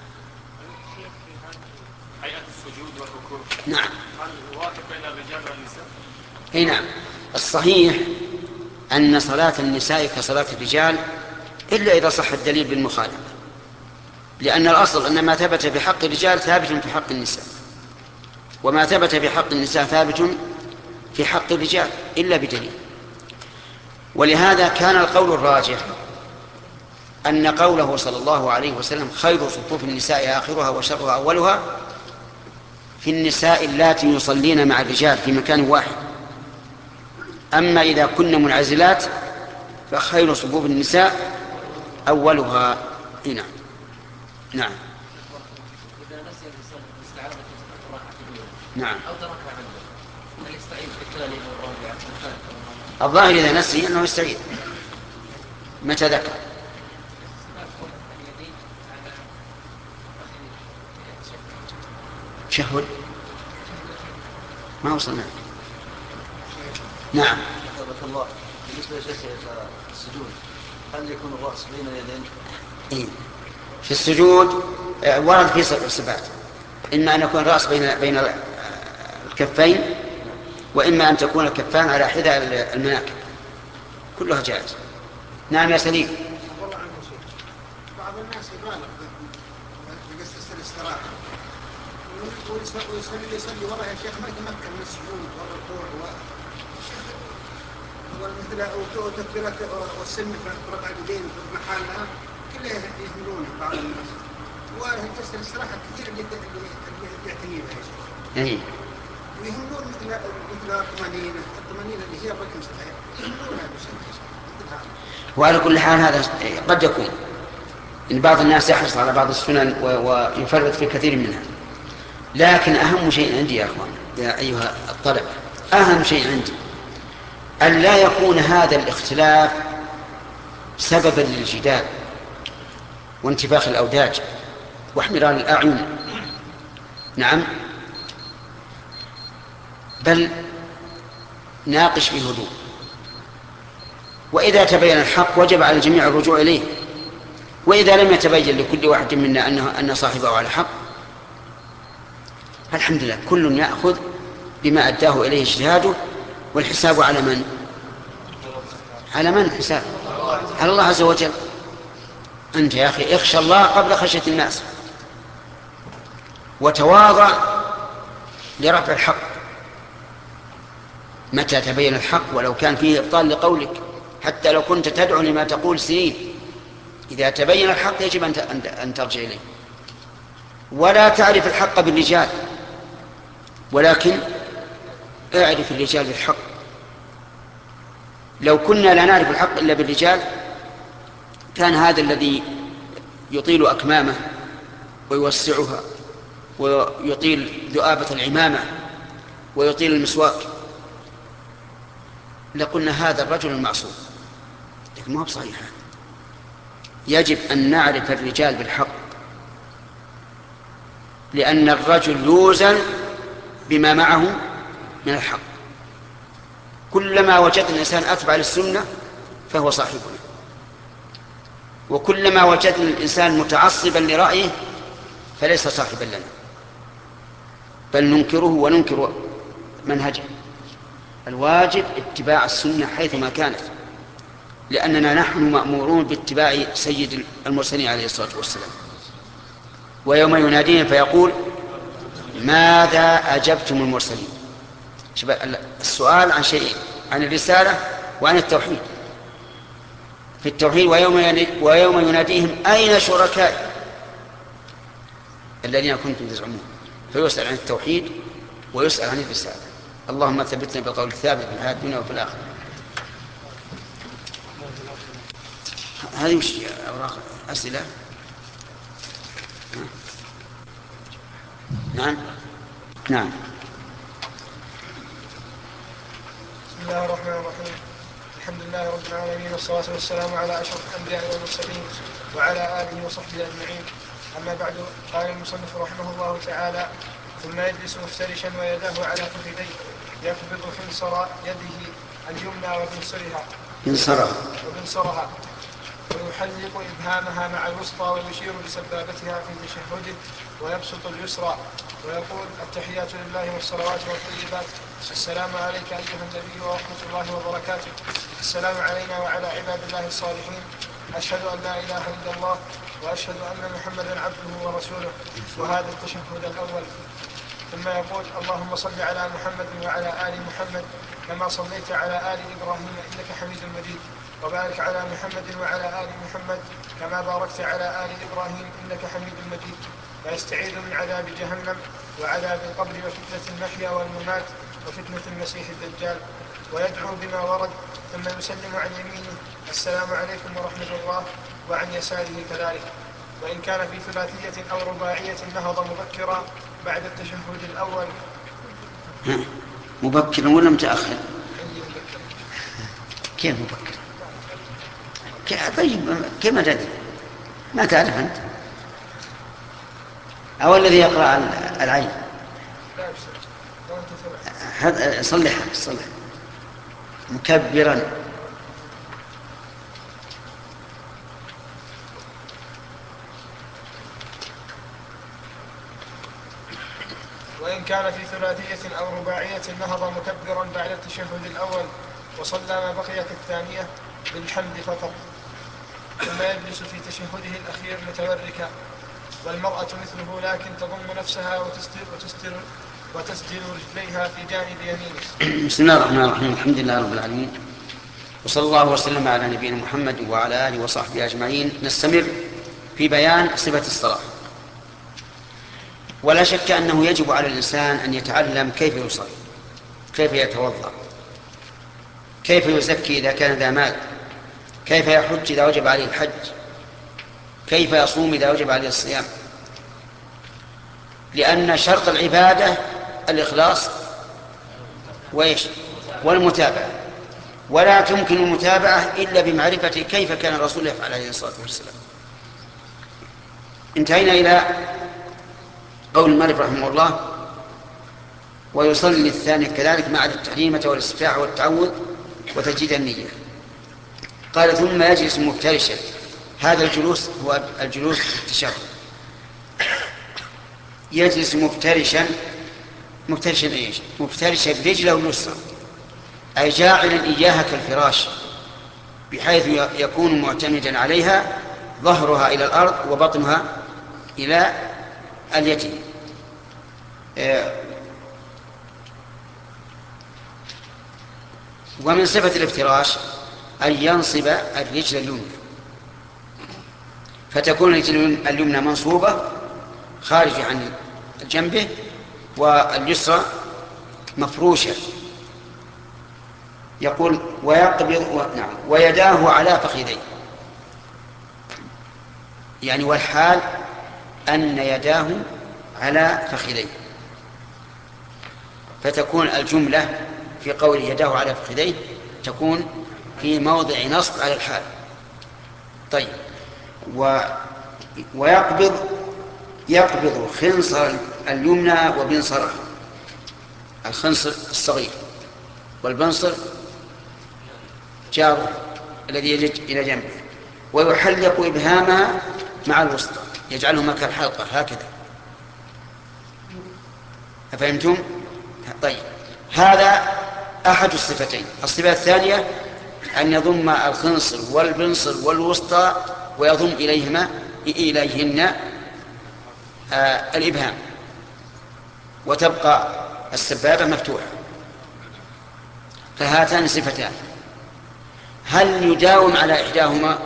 هيئة السجود والركوع نعم. هل يوافق بين الرجال والنساء؟ اي نعم. الصحيح أن صلاة النساء كصلاة الرجال إلا إذا صح الدليل بالمخالفة، لأن الأصل أن ما ثبت في حق الرجال ثابت في حق النساء، وما ثبت في حق النساء ثابت في حق الرجال إلا بدليل. ولهذا كان القول الراجح أن قوله صلى الله عليه وسلم خير صفوف النساء آخرها وشرها أولها في النساء اللاتي يصلين مع الرجال في مكان واحد. أما إذا كن منعزلات فخير صفوف النساء أولها. نعم. نعم. إذا نسي الإنسان استعاذة الراحة في نعم. أو تركها عنده هل يستعيد في الثاني أو الرابع؟ الظاهر إذا نسي أنه يستعيد متى ذكر. شهد ما وصلنا. نعم. بارك الله. بالنسبة لجلسة السجود هل يكون الرأس بين اليدين؟ إيه؟ في السجود ورد في صفات، إما أن يكون الرأس بين بين الكفين، وإما أن تكون الكفان على حذاء المناكب، كلها جائز. نعم يا سليم. والله عنه شيء. بعض الناس يبالغ بقصة الاستراحة ويصلي يصلي والله يا شيخ ما يتمكن من السجود والركوع ومثل وتكبيرات والسن في رفع اليدين في محلها كلها يهملونه بعض الناس، وجلسة الاستراحة كثير اللي يعتني بها يا شيخ. إيه. ويهملون مثل مثل الطمانينة الطمانينة اللي هي الركن صحيح يهملونها بشيء مثل هذا. وعلى كل حال هذا قد يكون إن بعض الناس يحرص على بعض السنن ويفرط في كثير منها، لكن أهم شيء عندي يا أخوان يا أيها الطلبة، أهم شيء عندي أن لا يكون هذا الاختلاف سببا للجدال وانتفاخ الأوداج واحمرار الأعين. نعم. بل ناقش بهدوء، وإذا تبين الحق وجب على الجميع الرجوع إليه، وإذا لم يتبين لكل واحد منا أنه أن صاحبه على حق الحمد لله كل يأخذ بما أداه إليه اجتهاده، والحساب على من؟ على من الحساب؟ على الله عز وجل. أنت يا أخي اخشى الله قبل خشية الناس، وتواضع لرفع الحق متى تبين الحق، ولو كان فيه إبطال لقولك، حتى لو كنت تدعو لما تقول سنين، إذا تبين الحق يجب أن ترجع إليه. ولا تعرف الحق بالرجال، ولكن اعرف الرجال بالحق. لو كنا لا نعرف الحق إلا بالرجال كان هذا الذي يطيل أكمامه ويوسعها ويطيل ذؤابة العمامة ويطيل المسواك لقلنا هذا الرجل المعصوم، لكن ما هو بصحيح. يجب أن نعرف الرجال بالحق، لأن الرجل يوزن بما معه من الحق. كلما وجدنا الإنسان أتبع للسنة فهو صاحبنا، وكلما وجدنا الإنسان متعصبا لرأيه فليس صاحبا لنا، بل ننكره وننكر منهجه. الواجب اتباع السنة حيثما كانت، لأننا نحن مأمورون باتباع سيد المرسلين عليه الصلاة والسلام. ويوم يناديهم فيقول ماذا أجبتم المرسلين. السؤال عن شيء، عن الرسالة وعن التوحيد. في التوحيد ويوم يناديهم أين شركائي الذين كنتم تزعمون، فيسأل عن التوحيد ويسأل عن الرسالة. اللهم ثبتنا بالقول الثابت في الحياة الدنيا وفي الآخرة. هذه مش أوراق أسئلة؟ نعم نعم. بسم الله الرحمن الرحيم. الحمد لله رب العالمين، والصلاة والسلام على أشرف الأنبياء والمرسلين وعلى آله وصحبه أجمعين. أما بعد، قال المصنف رحمه الله تعالى: ثم يجلس مفترشا ويداه على فخذيه يقبض خنصر يده اليمنى وبنصرها بنصرها وبنصرها ويحلق إبهامها مع الوسطى ويشير بسبابتها في تشهده ويبسط اليسرى ويقول: التحيات لله والصلوات والطيبات، السلام عليك أيها النبي ورحمة الله وبركاته، السلام علينا وعلى عباد الله الصالحين، أشهد أن لا إله إلا الله وأشهد أن محمدا عبده ورسوله. وهذا التشهد الأول. ثم يقول: اللهم صل على محمد وعلى آل محمد كما صليت على آل إبراهيم إنك حميد مجيد، وبارك على محمد وعلى آل محمد كما باركت على آل إبراهيم إنك حميد مجيد. ويستعيذ من عذاب جهنم وعذاب القبر وفتنة المحيا والممات وفتنة المسيح الدجال، ويدعو بما ورد، ثم يسلم عن يمينه: السلام عليكم ورحمة الله، وعن يساره كذلك. وإن كان في ثلاثية أو رباعية نهض مبكرا بعد التشهد الأول. مبكرا ولا متأخر؟ كيف مبكر؟ طيب كيف تدري؟ ما تعرف أنت؟ أو الذي يقرأ العين؟ صلح صلح مكبرا. وإن كان في ثلاثية أو رباعية نهض مكبرا بعد التشهد الأول وصلى ما بقي كالثانية بالحمد فقط، ثم يجلس في تشهده الأخير متوركا. والمرأة مثله، لكن تضم نفسها وتستر, وتستر, وتسجل رجليها في جانب يمينه. بسم الله الرحمن الرحيم. الحمد لله رب العالمين، وصلى الله وسلم على نبينا محمد وعلى آله وصحبه أجمعين. نستمر في بيان صفة الصلاة. ولا شك أنه يجب على الإنسان أن يتعلم كيف يصلي، كيف يتوضأ، كيف يزكي إذا كان ذا مال، كيف يحج إذا وجب عليه الحج، كيف يصوم إذا وجب عليه الصيام. لأن شرط العبادة الإخلاص وإيش؟ والمتابعة، ولا تمكن المتابعة إلا بمعرفة كيف كان الرسول يفعل عليه الصلاة والسلام. انتهينا إلى قول المؤلف رحمه الله: ويصلي الثاني كذلك مع التحريمة والاستفتاح والتعوذ وتجديد النية. قال: ثم يجلس مفترشا. هذا الجلوس هو الجلوس في التشهد. يجلس مفترشا. مفترشا ايش؟ مفترشا برجله اليسرى، أي جاعلا إياها كالفراش، بحيث يكون معتمدا عليها، ظهرها إلى الأرض وبطنها إلى اليتين. ومن صفة الافتراش أن ينصب الرجل اليمنى، فتكون الرجل اليمنى منصوبة خارجة عن جنبه، واليسرى مفروشة. يقول: ويقبض و... نعم ويداه على فخذيه، يعني والحال أن يداه على فخذيه، فتكون الجملة في قول يداه على فخذيه تكون في موضع نصب على الحال. طيب. و... ويقبض يقبض خنصر اليمنى وبنصره، الخنصر الصغير، والبنصر جاره الذي يلج إلى جنبه. ويحلق إبهامها مع الوسطى، يجعلهما كالحلقة هكذا. أفهمتم؟ طيب. هذا أحد الصفتين. الصفة الثانية أن يضم الخنصر والبنصر والوسطى ويضم إليهما إليهن آه الإبهام، وتبقى السبابة مفتوحة. فهاتان صفتان. هل يداوم على إحداهما؟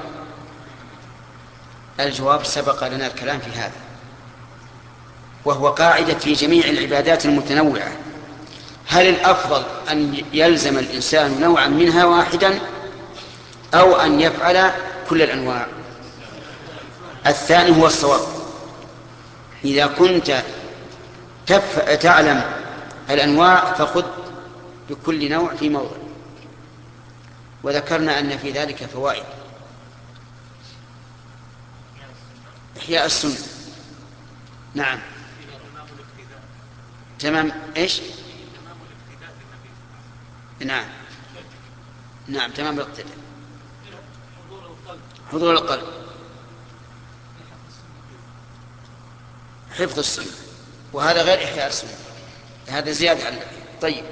الجواب سبق لنا الكلام في هذا، وهو قاعدة في جميع العبادات المتنوعة. هل الأفضل أن يلزم الإنسان نوعا منها واحدا أو أن يفعل كل الأنواع؟ الثاني هو الصواب. إذا كنت تعلم الأنواع فخذ بكل نوع في موضع. وذكرنا أن في ذلك فوائد. إحياء السنة، نعم، تمام. إيش؟ نعم نعم تمام الاقتداء، حضور القلب، حفظ السنة، وهذا غير إحياء السنة، هذا زيادة على. طيب،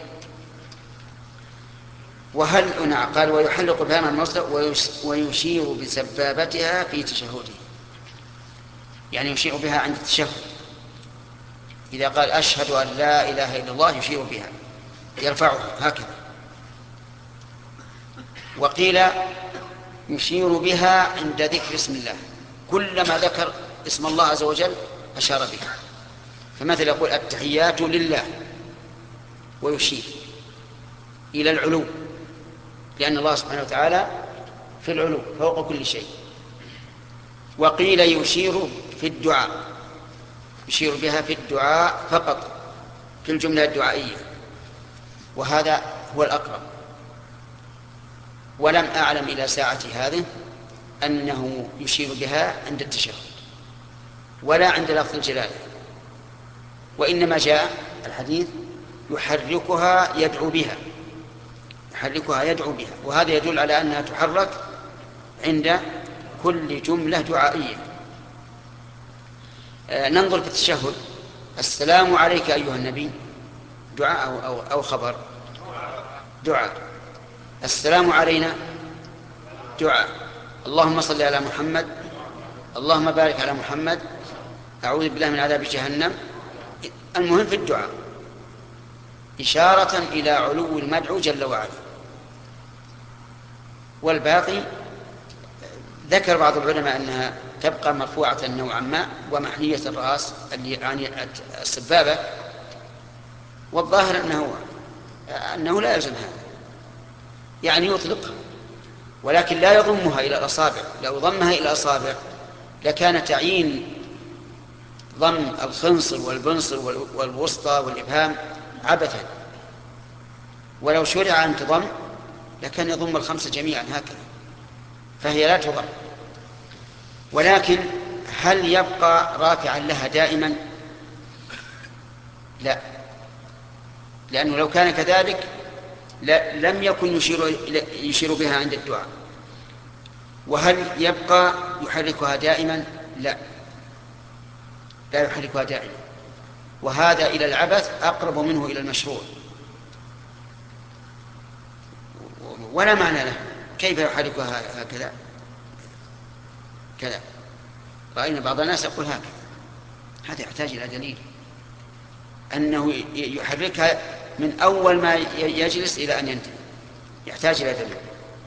وهل نعم قال ويحلق بهما المصدر ويشير بسبابتها في تشهده، يعني يشير بها عند التشهد. إذا قال أشهد أن لا إله إلا الله يشير بها، يرفعها هكذا. وقيل يشير بها عند ذكر اسم الله، كلما ذكر اسم الله عز وجل أشار بها. فمثل يقول التحيات لله ويشير إلى العلو، لأن الله سبحانه وتعالى في العلو فوق كل شيء. وقيل يشير في الدعاء، يشير بها في الدعاء فقط، في الجملة الدعائية، وهذا هو الأقرب. ولم أعلم إلى ساعة هذه أنه يشير بها عند التشهد ولا عند لفظ الجلالة، وإنما جاء الحديث يحركها يدعو بها، يحركها يدعو بها، وهذا يدل على أنها تحرك عند كل جملة دعائية. آه ننظر في التشهد. السلام عليك أيها النبي دعاء أو, أو, أو خبر؟ دعاء. السلام علينا دعاء. اللهم صل على محمد، اللهم بارك على محمد، أعوذ بالله من عذاب جهنم. المهم في الدعاء إشارة إلى علو المدعو جل وعلا. والباقي ذكر بعض العلماء أنها تبقى مرفوعة نوعا ما ومحنية الرأس اللي يعني السبابة، والظاهر أنه, أنه لا يلزم هذا، يعني يطلق ولكن لا يضمها إلى الأصابع. لو ضمها إلى الأصابع لكان تعيين ضم الخنصر والبنصر والوسطى والإبهام عبثا، ولو شرع أن تضم لكان يضم الخمسة جميعا هكذا، فهي لا تضم. ولكن هل يبقى رافعا لها دائما؟ لا، لأنه لو كان كذلك لم يكن يشير, يشير بها عند الدعاء. وهل يبقى يحركها دائما؟ لا، لا يحركها دائما، وهذا إلى العبث أقرب منه إلى المشروع، ولا معنى له. كيف يحركها هكذا كذا؟ رأينا بعض الناس يقول هكذا، هذا يحتاج إلى دليل أنه يحركها من أول ما يجلس إلى أن ينتهي، يحتاج إلى دليل.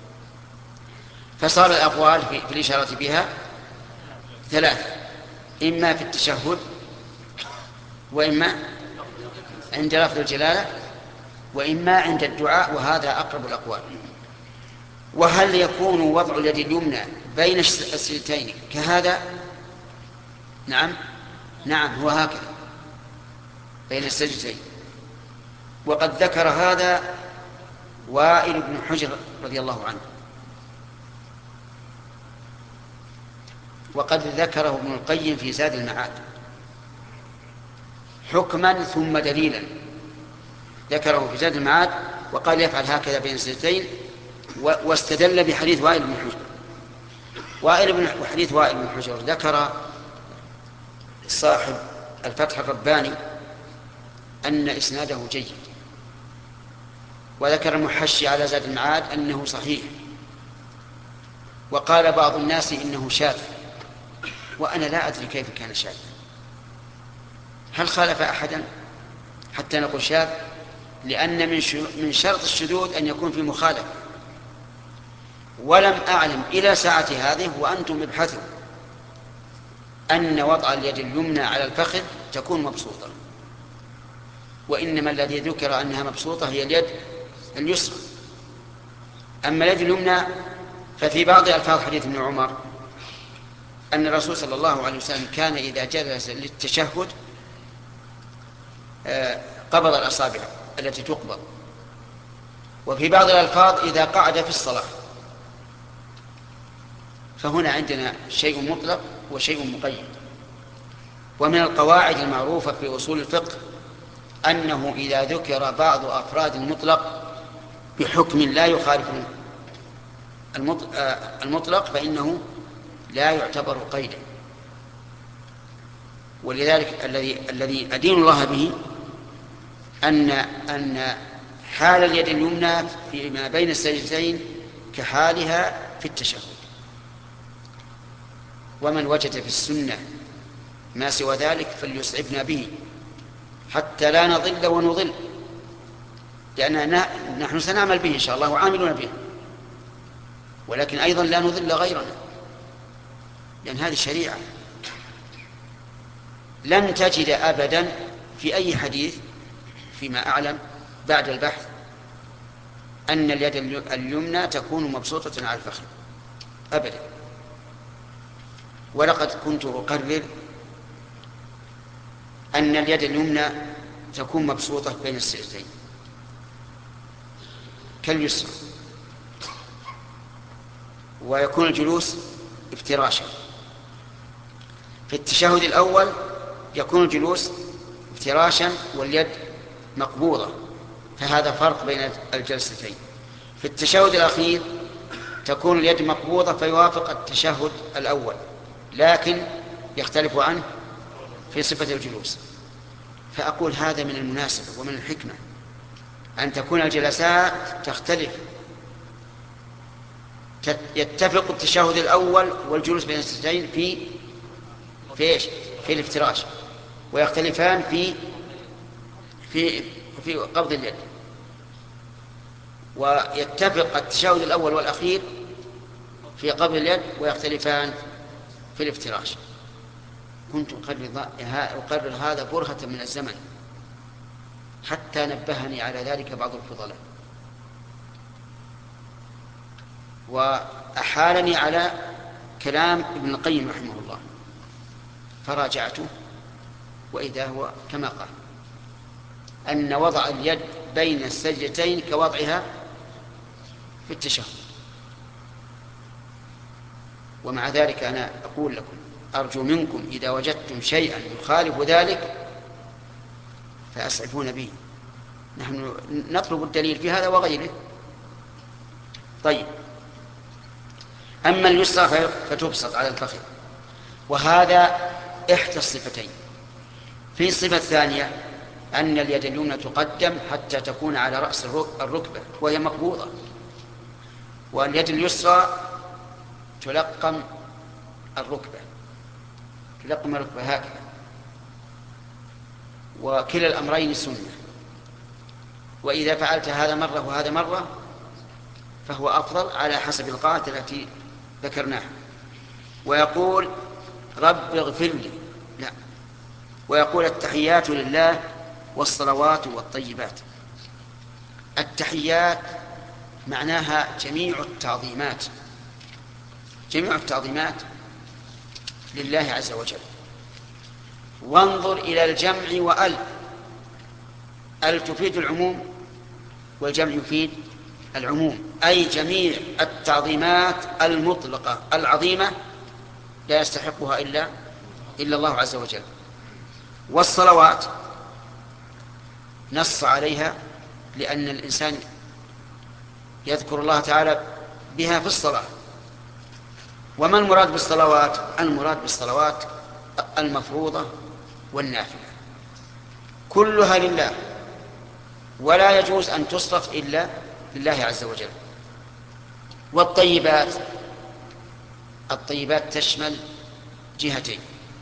فصار الأقوال في الإشارة بها ثلاثة، إما في التشهد، وإما عند لفظ الجلالة، وإما عند الدعاء، وهذا أقرب الأقوال. وهل يكون وضع اليد اليمنى بين السجدتين كهذا؟ نعم نعم هو هكذا بين السجدتين. وقد ذكر هذا وائل بن حجر رضي الله عنه، وقد ذكره ابن القيم في زاد المعاد حكما ثم دليلا. ذكره في زاد المعاد وقال يفعل هكذا بين السجدتين، واستدل بحديث وائل بن حجر. وائل بن وحديث وائل بن حجر ذكر صاحب الفتح الرباني أن إسناده جيد، وذكر المحشي على زاد المعاد أنه صحيح، وقال بعض الناس إنه شاذ، وأنا لا أدري كيف كان شاذ. هل خالف أحدا حتى نقول شاذ؟ لأن من شرط الشذوذ أن يكون في مخالفة، ولم أعلم إلى ساعة هذه وأنتم ابحثوا أن وضع اليد اليمنى على الفخذ تكون مبسوطة، وإنما الذي ذكر أنها مبسوطة هي اليد اليسرى. أما اليد اليمنى ففي بعض ألفاظ حديث ابن عمر أن الرسول صلى الله عليه وسلم كان إذا جلس للتشهد قبض الأصابع التي تقبض، وفي بعض الألفاظ إذا قعد في الصلاة. فهنا عندنا شيء مطلق وشيء مقيد. ومن القواعد المعروفة في أصول الفقه أنه إذا ذكر بعض أفراد المطلق بحكم لا يخالف المطلق فإنه لا يعتبر قيدا. ولذلك الذي الذي أدين الله به أن أن حال اليد اليمنى فيما بين السجدتين كحالها في التشهد. ومن وجد في السنة ما سوى ذلك فليسعفنا به حتى لا نضل ونضل، لأننا نحن سنعمل به إن شاء الله وعاملون به، ولكن أيضا لا نضل غيرنا، لأن هذه الشريعة. لن تجد أبدا في أي حديث فيما أعلم بعد البحث أن اليد اليمنى تكون مبسوطة على الفخذ أبدا. ولقد كنت أقرر أن اليد اليمنى تكون مبسوطة بين السجدتين كاليسرى، ويكون الجلوس افتراشا. في التشهد الأول يكون الجلوس افتراشا واليد مقبوضة، فهذا فرق بين الجلستين. في التشهد الأخير تكون اليد مقبوضة فيوافق التشهد الأول، لكن يختلف عنه في صفة الجلوس. فأقول هذا من المناسبة ومن الحكمة أن تكون الجلسات تختلف، يتفق التشهد الأول والجلوس بين السجدتين في في إيش؟ في الافتراش، ويختلفان في في في قبض اليد، ويتفق التشهد الأول والأخير في قبض اليد ويختلفان في الافتراش. كنت أقرر هذا برهة من الزمن حتى نبهني على ذلك بعض الفضلاء وأحالني على كلام ابن القيم رحمه الله، فراجعته وإذا هو كما قال أن وضع اليد بين السجدتين كوضعها في التشهد. ومع ذلك أنا أقول لكم أرجو منكم إذا وجدتم شيئا يخالف ذلك فأسعفون به، نحن نطلب الدليل في هذا وغيره. طيب، أما اليسرى فتبسط على الفخذ، وهذا إحدى الصفتين. في الصفة الثانية أن اليد اليمنى تقدم حتى تكون على رأس الركبة وهي مقبوضة، واليد اليسرى تلقم الركبة تلقم الركبة هكذا، وكلا الأمرين سنة. وإذا فعلت هذا مرة وهذا مرة فهو أفضل على حسب القاعدة التي ذكرناها. ويقول رب اغفر لي، لا، ويقول التحيات لله والصلوات والطيبات. التحيات معناها جميع التعظيمات، جميع التعظيمات لله عز وجل. وانظر إلى الجمع وأل، أل تفيد العموم والجمع يفيد العموم، أي جميع التعظيمات المطلقة العظيمة لا يستحقها إلا إلا الله عز وجل. والصلوات نص عليها لأن الإنسان يذكر الله تعالى بها في الصلاة. وما المراد بالصلوات؟ المراد بالصلوات المفروضة والنافلة كلها لله، ولا يجوز أن تصرف إلا لله عز وجل. والطيبات الطيبات تشمل جهتين: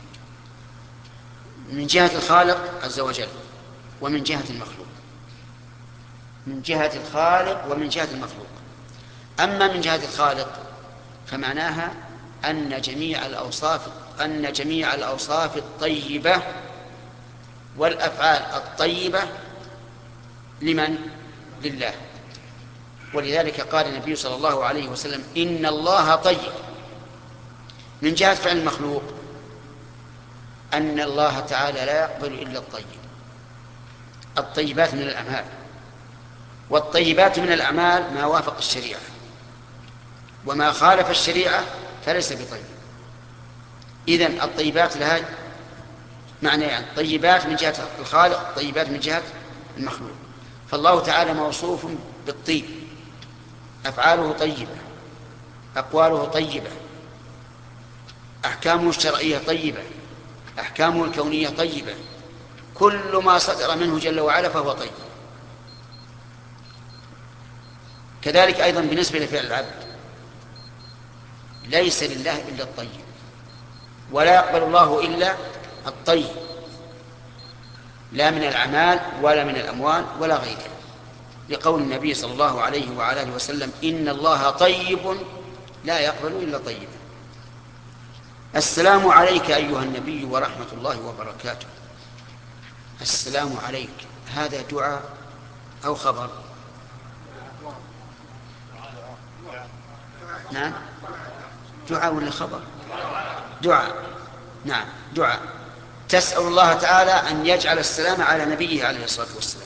من جهة الخالق عز وجل ومن جهة المخلوق. من جهة الخالق ومن جهة المخلوق. أما من جهة الخالق فمعناها أن جميع الأوصاف أن جميع الأوصاف الطيبة والأفعال الطيبة لمن؟ لله. ولذلك قال النبي صلى الله عليه وسلم: إن الله طيب. من جهة فعل المخلوق أن الله تعالى لا يقبل إلا الطيب، الطيبات من الأعمال. والطيبات من الأعمال ما وافق الشريعة، وما خالف الشريعة فليس بطيب. إذن الطيبات لها معنى، يعني طيبات من جهة الخالق، طيبات من جهة المخلوق. فالله تعالى موصوف بالطيب، أفعاله طيبة، أقواله طيبة، أحكامه الشرعية طيبة، أحكامه الكونية طيبة، كل ما صدر منه جل وعلا فهو طيب. كذلك أيضا بالنسبة لفعل العبد، ليس لله إلا الطيب، ولا يقبل الله إلا الطيب، لا من الأعمال ولا من الأموال ولا غيرها، لقول النبي صلى الله عليه وعلى آله وسلم: إن الله طيب لا يقبل إلا طيبا. السلام عليك أيها النبي ورحمة الله وبركاته. السلام عليك، هذا دعاء أو خبر؟ نعم، دعاء ولا خبر؟ دعاء. نعم، دعاء. تسأل الله تعالى أن يجعل السلام على نبيه عليه الصلاة والسلام.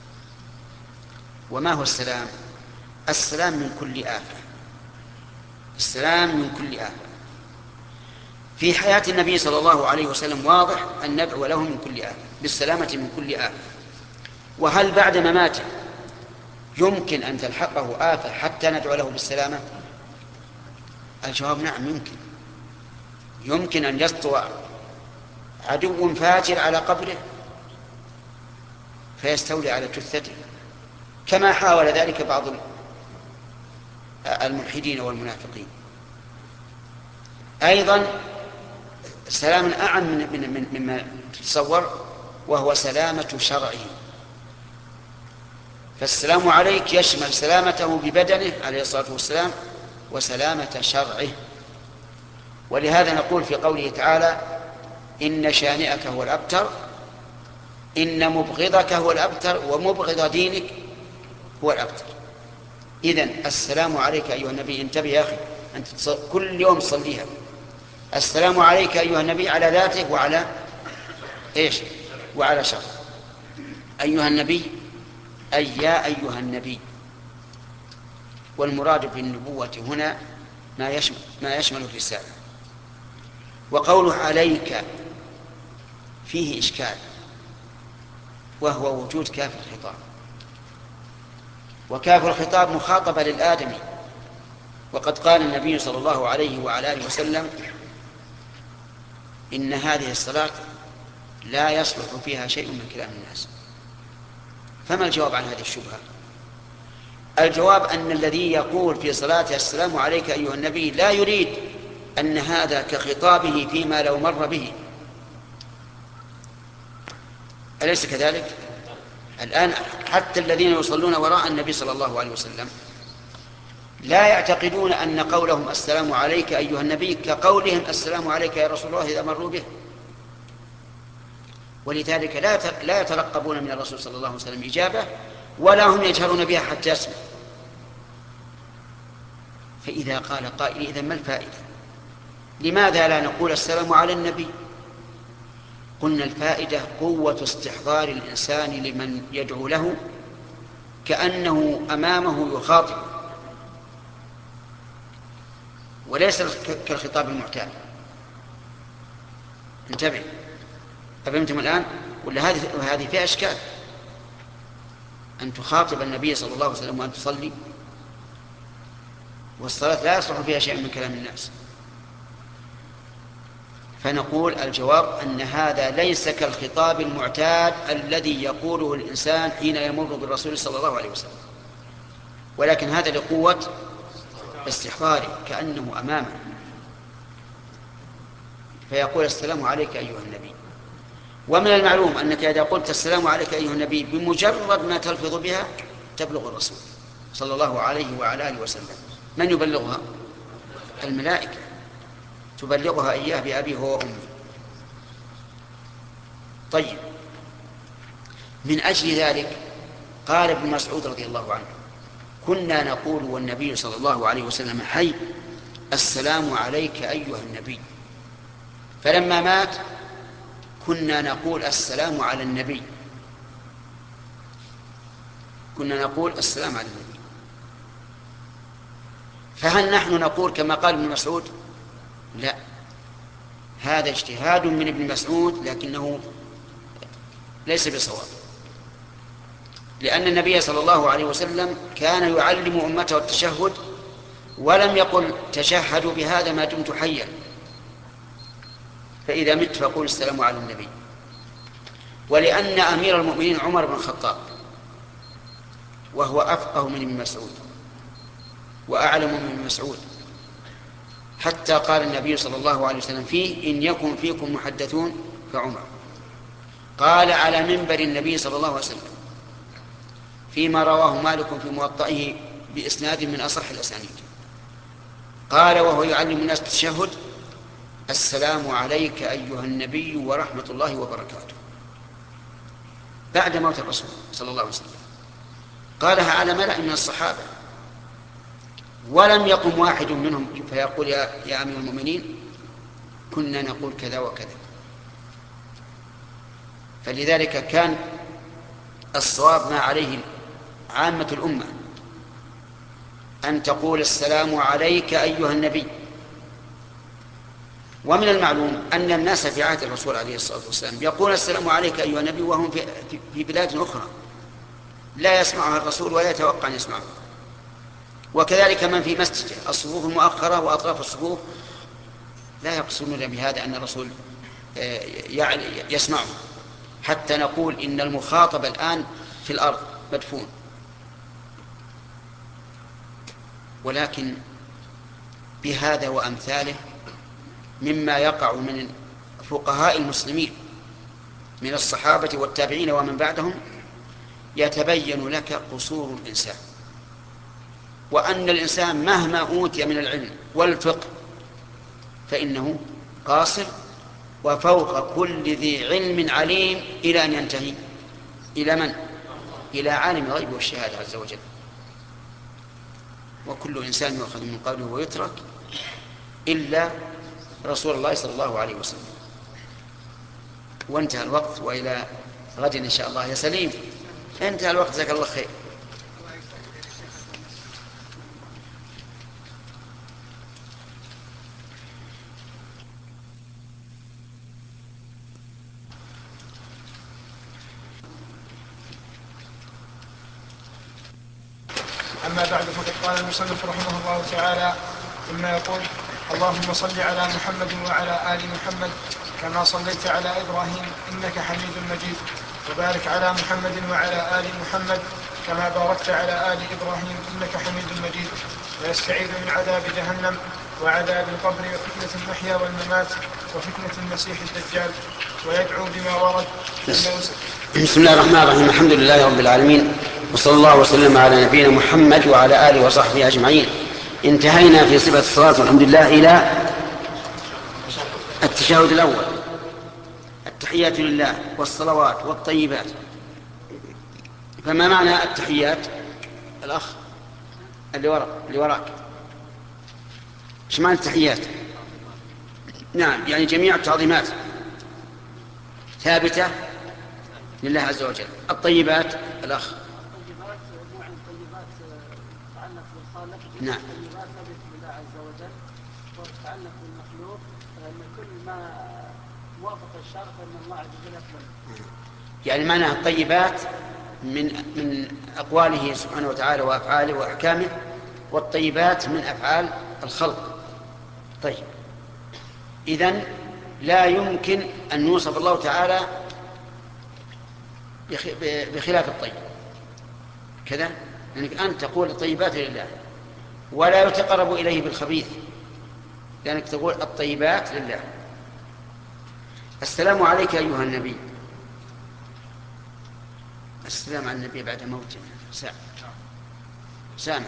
وما هو السلام؟ السلام من كل آفة، السلام من كل آفة. في حياة النبي صلى الله عليه وسلم واضح أن ندعو له من كل آفة، بالسلامة من كل آفة. وهل بعد مماته يمكن أن تلحقه آفة حتى ندعو له بالسلامة؟ الجواب نعم، يمكن. يمكن أن يسطو عدو فاجر على قبره فيستولي على جثته، كما حاول ذلك بعض الملحدين والمنافقين. أيضا سلام أعم من من مما تتصور، وهو سلامة شرعه. فالسلام عليك يشمل سلامته ببدنه عليه الصلاة والسلام وسلامة شرعه. ولهذا نقول في قوله تعالى: إن شانئك هو الأبتر، إن مبغضك هو الأبتر، ومبغض دينك هو الأبتر. إذن السلام عليك أيها النبي، انتبه يا أخي، أنت كل يوم تصليها. السلام عليك أيها النبي على ذاته وعلى إيش؟ وعلى شرع. أيها النبي أي يا أيها النبي. والمراد بالنبوة هنا ما يشمل, ما يشمل الرسالة. وقوله عليك فيه إشكال، وهو وجود كاف الخطاب، وكاف الخطاب مخاطبة للآدمي. وقد قال النبي صلى الله عليه وعلى آله وسلم: إن هذه الصلاة لا يصلح فيها شيء من كلام الناس. فما الجواب عن هذه الشبهة؟ الجواب أن الذي يقول في صلاته السلام عليك أيها النبي لا يريد أن هذا كخطابه فيما لو مر به. أليس كذلك؟ الآن حتى الذين يصلون وراء النبي صلى الله عليه وسلم لا يعتقدون أن قولهم السلام عليك أيها النبي كقولهم السلام عليك يا رسول الله إذا مروا به. ولذلك لا يترقبون من الرسول صلى الله عليه وسلم إجابة، ولا هم يجهرون بها حتى يسمع. فإذا قال قائل: إذن ما الفائدة؟ لماذا لا نقول السلام على النبي؟ قلنا الفائدة قوة استحضار الإنسان لمن يدعو له كأنه أمامه يخاطب، وليس كالخطاب المعتاد. انتبه، أفهمتم الآن؟ ولا هذه هذه فيها إشكال أن تخاطب النبي صلى الله عليه وسلم وأن تصلي، والصلاة لا يصلح فيها شيء من كلام الناس. فنقول الجواب أن هذا ليس كالخطاب المعتاد الذي يقوله الإنسان حين يمر بالرسول صلى الله عليه وسلم، ولكن هذا لقوة استحضاره كأنه أمامه، فيقول السلام عليك أيها النبي. ومن المعلوم أنك إذا قلت السلام عليك أيها النبي بمجرد ما تلفظ بها تبلغ الرسول صلى الله عليه وعلى آله وسلم. من يبلغها؟ الملائكة تبلغها إياه بأبيه وأمه. طيب، من أجل ذلك قال ابن مسعود رضي الله عنه: كنا نقول والنبي صلى الله عليه وسلم حي السلام عليك أيها النبي، فلما مات كنا نقول السلام على النبي، كنا نقول السلام على النبي. فهل نحن نقول كما قال ابن مسعود؟ لا، هذا اجتهاد من ابن مسعود لكنه ليس بصواب، لأن النبي صلى الله عليه وسلم كان يعلم أمته التشهد ولم يقل تشهدوا بهذا ما دمت حيا، فإذا مت فقول السلام على النبي. ولأن أمير المؤمنين عمر بن الخطاب وهو أفقه من ابن مسعود وأعلم من ابن مسعود، حتى قال النبي صلى الله عليه وسلم فيه: إن يكن فيكم محدثون فعمر. قال على منبر النبي صلى الله عليه وسلم فيما رواه مالك في موطئه بإسناد من أصح الأسانيد، قال وهو يعلم الناس التشهد: السلام عليك أيها النبي ورحمة الله وبركاته، بعد موت الرسول صلى الله عليه وسلم. قالها على ملأ من الصحابة، ولم يقم واحد منهم فيقول يا, يا أمير المؤمنين كنا نقول كذا وكذا. فلذلك كان الصواب ما عليه عامة الأمة أن تقول السلام عليك أيها النبي. ومن المعلوم أن الناس في عهد الرسول عليه الصلاة والسلام يقول السلام عليك أيها النبي وهم في, في بلاد أخرى لا يسمعها الرسول ولا يتوقع أن يسمعها. وكذلك من في مسجده الصفوف المؤخرة وأطراف الصفوف لا يقصدون بهذا أن الرسول يسمعه، حتى نقول إن المخاطب الآن في الأرض مدفون. ولكن بهذا وأمثاله مما يقع من فقهاء المسلمين من الصحابة والتابعين ومن بعدهم يتبين لك قصور الإنسان، وأن الإنسان مهما أوتي من العلم والفقه فإنه قاصر، وفوق كل ذي علم عليم إلى أن ينتهي إلى من؟ إلى عالم الغيب والشهادة عز وجل. وكل إنسان يؤخذ من قوله ويترك إلا رسول الله صلى الله عليه وسلم. وانتهى الوقت، وإلى غد إن شاء الله. يا سليم، انتهى الوقت، جزاك الله خير. أما بعد، فقد قال المصنف رحمه الله تعالى ثم يقول: اللهم صل على محمد وعلى آل محمد كما صليت على إبراهيم إنك حميد مجيد، وبارك على محمد وعلى آل محمد كما باركت على آل إبراهيم إنك حميد مجيد. ويستعيذ من عذاب جهنم وعذاب القبر وفتنة المحيا والممات وفتنة المسيح الدجال، ويدعو بما ورد. بسم الله الرحمن الرحيم. الحمد لله رب العالمين، وصلى الله وسلم على نبينا محمد وعلى آله وصحبه أجمعين. انتهينا في صفة الصلاة والحمد لله إلى التشهد الأول: التحيات لله والصلوات والطيبات. فما معنى التحيات؟ الأخ اللي وراء اللي وراك ايش معنى التحيات؟ نعم، يعني جميع التعظيمات ثابتة لله عز وجل. الطيبات الأخ الطيبات نوع الطيبات تتعلق بالخالق، نعم. الطيبات ثابت لله عز وجل، وتتعلق بالمخلوق لأن كل ما موافق الشرع فإن الله عز وجل يقبل. يعني معنى الطيبات من من أقواله سبحانه وتعالى وأفعاله وأحكامه، والطيبات من أفعال الخلق. طيب، إذن لا يمكن أن يوصف الله تعالى بخلاف الطيب كذا، لأنك أنت تقول الطيبات لله، ولا يتقرب إليه بالخبيث، لأنك تقول الطيبات لله. السلام عليك أيها النبي، السلام على النبي بعد موته سامع سامع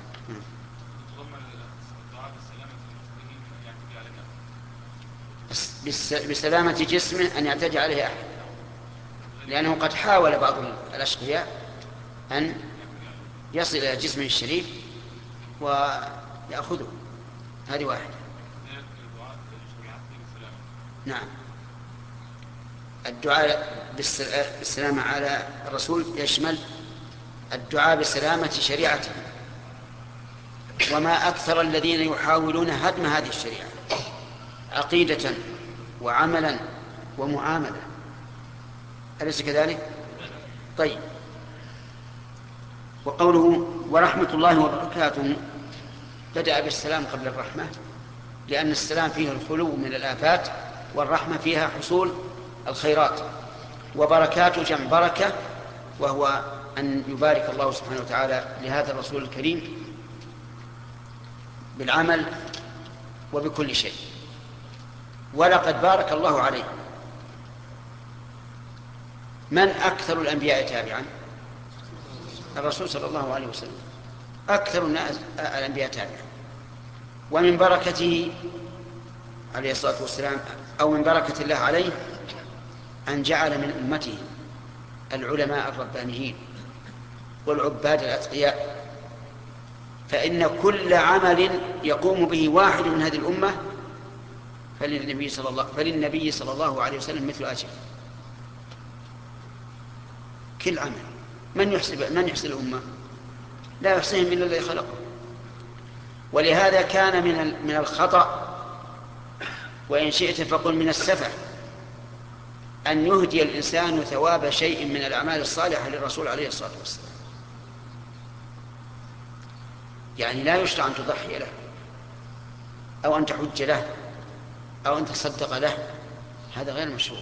بسلامة جسمه أن يعتدي عليه أحد، لأنه قد حاول بعض الأشقياء أن يصل إلى جسمه الشريف ويأخذه. هذه واحدة. نعم، الدعاء بالسلامة على الرسول يشمل الدعاء بسلامة شريعته، وما أكثر الذين يحاولون هدم هذه الشريعة عقيدة وعملا ومعاملة، أليس كذلك؟ طيب، وقوله ورحمة الله وبركاته بدأ بالسلام قبل الرحمة، لأن السلام فيه الخلو من الآفات، والرحمة فيها حصول الخيرات. وبركاته جمع بركة، وهو أن يبارك الله سبحانه وتعالى لهذا الرسول الكريم بالعمل وبكل شيء. ولقد بارك الله عليه. من أكثر الأنبياء تابعا؟ الرسول صلى الله عليه وسلم أكثر الناس الأنبياء تابعا. ومن بركته عليه الصلاة والسلام أو من بركة الله عليه أن جعل من أمته العلماء الربانيين والعباد الأتقياء، فإن كل عمل يقوم به واحد من هذه الأمة فللنبي صلى الله, فللنبي صلى الله عليه وسلم مثل أجر. كل عمل من يحسب من يحسن الأمة؟ لا يحسنهم إلا الذي خلقه. ولهذا كان من من الخطأ، وإن شئت فقل من السفه، أن يهدي الإنسان ثواب شيء من الأعمال الصالحة للرسول عليه الصلاة والسلام. يعني لا يشرع أن تضحي له أو أن تحج له أو أن تصدق له، هذا غير مشروع.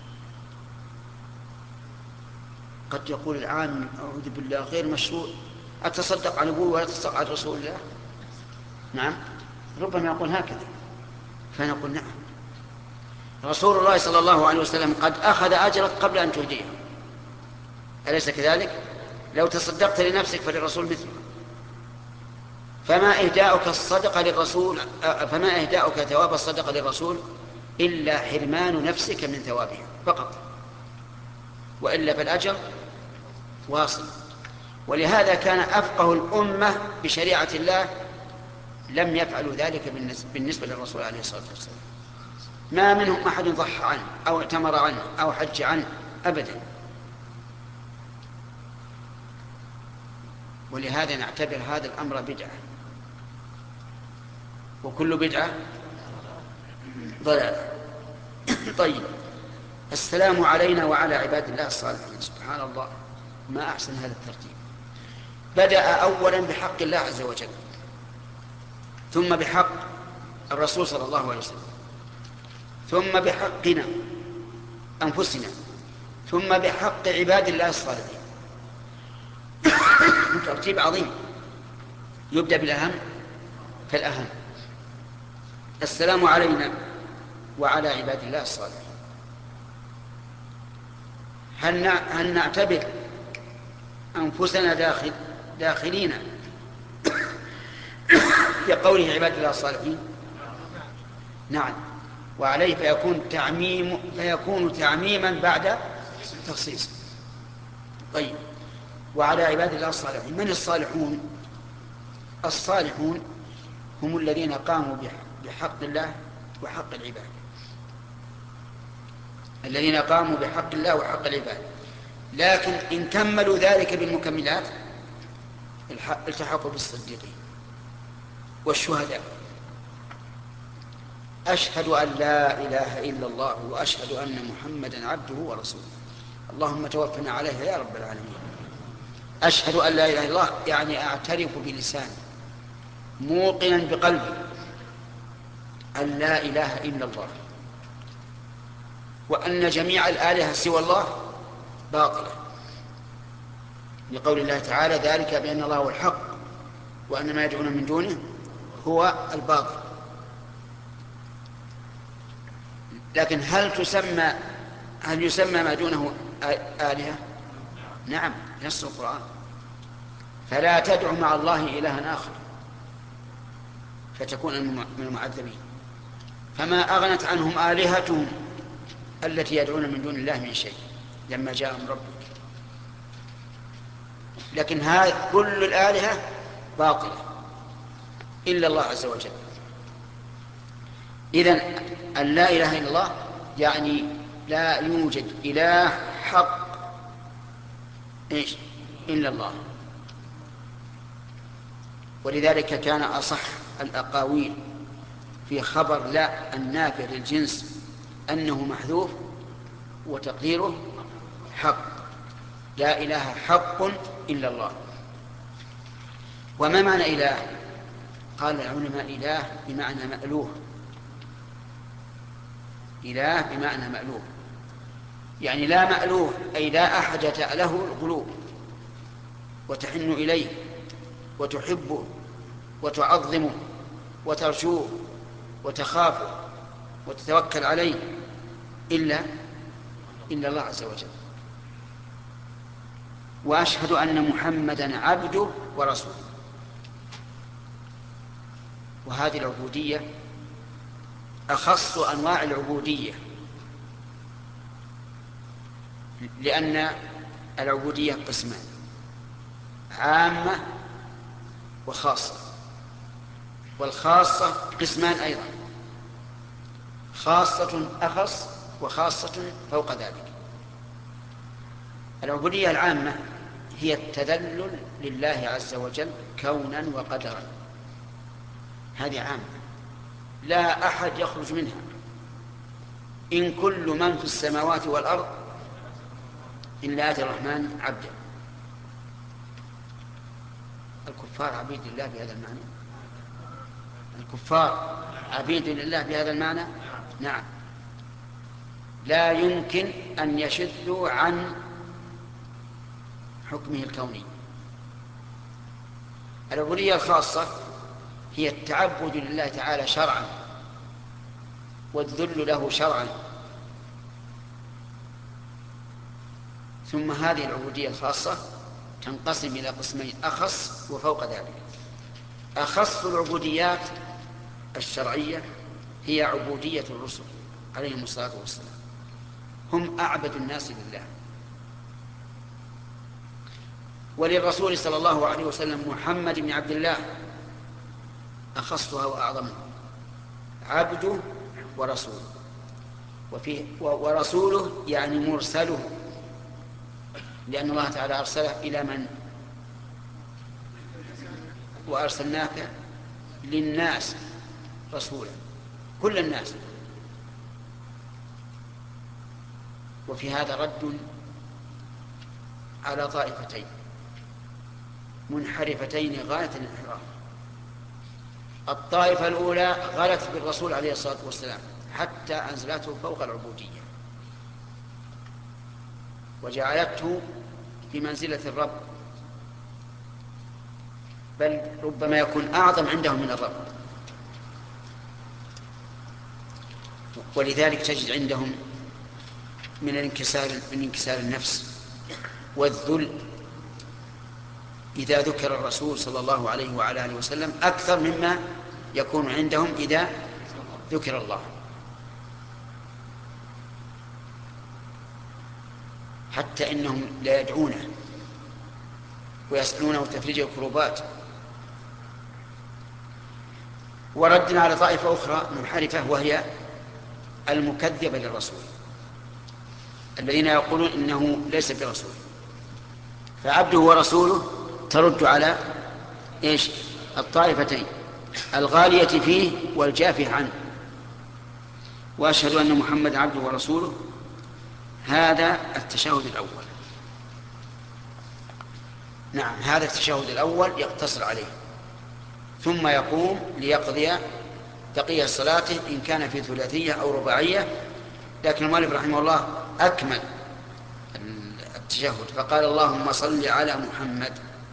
قد يقول العام أعوذ بالله غير مشروع، أتصدق عن أبوه ولا تصدق عن رسول الله؟ نعم، ربما يقول هكذا، فنقول نعم، رسول الله صلى الله عليه وسلم قد أخذ أجرك قبل أن تهديه، أليس كذلك؟ لو تصدقت لنفسك فللرسول مثله. فما إهداؤك الصدقة للرسول فما إهداؤك ثواب الصدقة للرسول إلا حرمان نفسك من ثوابها فقط، وإلا فالأجر واصل. ولهذا كان أفقه الأمة بشريعة الله لم يفعلوا ذلك بالنسبة للرسول عليه الصلاة والسلام. ما منهم أحد ضحى عنه أو اعتمر عنه أو حج عنه أبدا. ولهذا نعتبر هذا الأمر بدعة، وكل بدعة ضلالة. طيب، السلام علينا وعلى عباد الله الصالحين. سبحان الله، ما أحسن هذا الترتيب. بدأ أولا بحق الله عز وجل، ثم بحق الرسول صلى الله عليه وسلم، ثم بحقنا أنفسنا، ثم بحق عباد الله الصالحين. ترتيب عظيم، يبدأ بالأهم فالأهم. السلام علينا وعلى عباد الله الصالحين. هل هل نعتبر أنفسنا داخل داخلين في قوله عباد الله الصالحين؟ نعم، وعليه فيكون تعميم فيكون تعميما بعد تخصيص. طيب، وعلى عباد الله الصالحين. من الصالحون؟ الصالحون هم الذين قاموا بحق الله وحق العباد، الذين قاموا بحق الله وحق العباد، لكن إن كملوا ذلك بالمكملات التحقوا بالصديقين والشهداء. أشهد أن لا إله إلا الله وأشهد أن محمدا عبده ورسوله، اللهم توفنا عليها يا رب العالمين. أشهد أن لا إله إلا الله يعني أعترف بلساني موقنا بقلبي أن لا إله إلا الله، وأن جميع الآلهة سوى الله باطلة، لقول الله تعالى ذلك بأن الله هو الحق وأن ما يدعون من دونه هو الباطل. لكن هل تسمى هل يسمى ما دونه آلهة؟ نعم، نص القرآن: فلا تدع مع الله إلها آخر فتكون من المعذبين. فما أغنت عنهم آلهتهم التي يدعون من دون الله من شيء لما جاءهم ربك. لكن هذا كل الآلهة باطلة إلا الله عز وجل. إذن أن لا إله إلا الله يعني لا يوجد إله حق إيش إلا الله. ولذلك كان أصح الأقاويل في خبر لا النافع للجنس أنه محذوف وتقديره حق، لا إله حق إلا الله. وما معنى إله؟ قال العلماء إله بمعنى مألوه، إله بمعنى مألوه، يعني لا مألوه أي لا أحد له القلوب وتحن إليه وتحبه وتعظمه وترجوه وتخافه وتتوكل عليه إلا إلا الله عز وجل. وأشهد أن محمدا عبده ورسوله. وهذه العبودية أخص أنواع العبودية، لأن العبودية قسمان: عامة وخاصة. والخاصة قسمان أيضا: خاصة أخص وخاصة فوق ذلك. العبودية العامة هي التذلل لله عز وجل كونا وقدرا، هذه عامة لا أحد يخرج منها. إن كل من في السماوات والأرض إلا آتي الرحمن عبدا. الكفار عبيد لله بهذا المعنى؟ الكفار عبيد لله بهذا المعنى؟ نعم، لا يمكن أن يشذوا عن حكمه الكوني. العبودية الخاصة هي التعبد لله تعالى شرعا والذل له شرعا. ثم هذه العبودية الخاصة تنقسم إلى قسمين: أخص وفوق ذلك. أخص العبوديات الشرعية هي عبودية الرسل عليهم الصلاة والسلام، هم أعبد الناس لله. وللرسول صلى الله عليه وسلم محمد بن عبد الله أخصها وأعظمها: عبده ورسوله. وفيه ورسوله يعني مرسله، لأن الله تعالى أرسله إلى من؟ وأرسلناك للناس رسولا، كل الناس. وفي هذا رد على طائفتين منحرفتين غاية الانحراف. الطائفة الأولى غلت بالرسول عليه الصلاة والسلام حتى أنزلته فوق العبودية وجعلته في منزلة الرب، بل ربما يكون أعظم عندهم من الرب. ولذلك تجد عندهم من الانكسار من انكسار النفس والذل إذا ذكر الرسول صلى الله عليه وعلى آله وسلم أكثر مما يكون عندهم إذا ذكر الله. حتى إنهم لا يدعونه ويسألونه تفريج الكروبات. وردنا على طائفة أخرى منحرفة وهي المكذبة للرسول، الذين يقولون إنه ليس برسول. فعبده ورسوله ترد على إيش؟ الطائفتين الغالية فيه والجافة عنه. وأشهد أن محمد عبده ورسوله، هذا التشهد الأول. نعم، هذا التشهد الأول يقتصر عليه، ثم يقوم ليقضي بقية صلاته إن كان في ثلاثية أو رباعية لكن المؤلف رحمه الله أكمل التشهد فقال اللهم صل على محمد.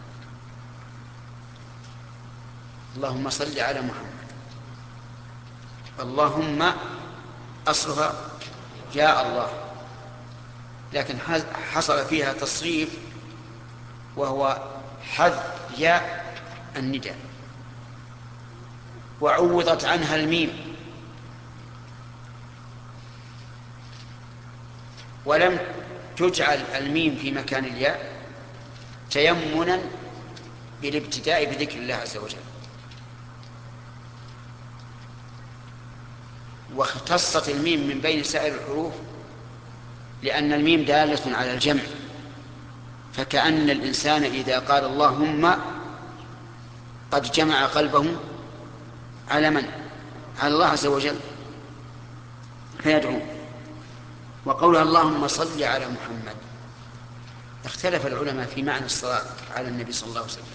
اللهم صل على محمد. اللهم أصلها يا الله، لكن حصل فيها تصريف وهو حذف ياء النداء وعوضت عنها الميم، ولم تجعل الميم في مكان الياء تيمنا بالابتداء بذكر الله عز وجل، واختصت الميم من بين سائر الحروف لأن الميم دالة على الجمع، فكأن الإنسان إذا قال اللهم قد جمع قلبه على من؟ على الله عز وجل فيدعو. وقولها اللهم صل على محمد، اختلف العلماء في معنى الصلاة على النبي صلى الله عليه وسلم،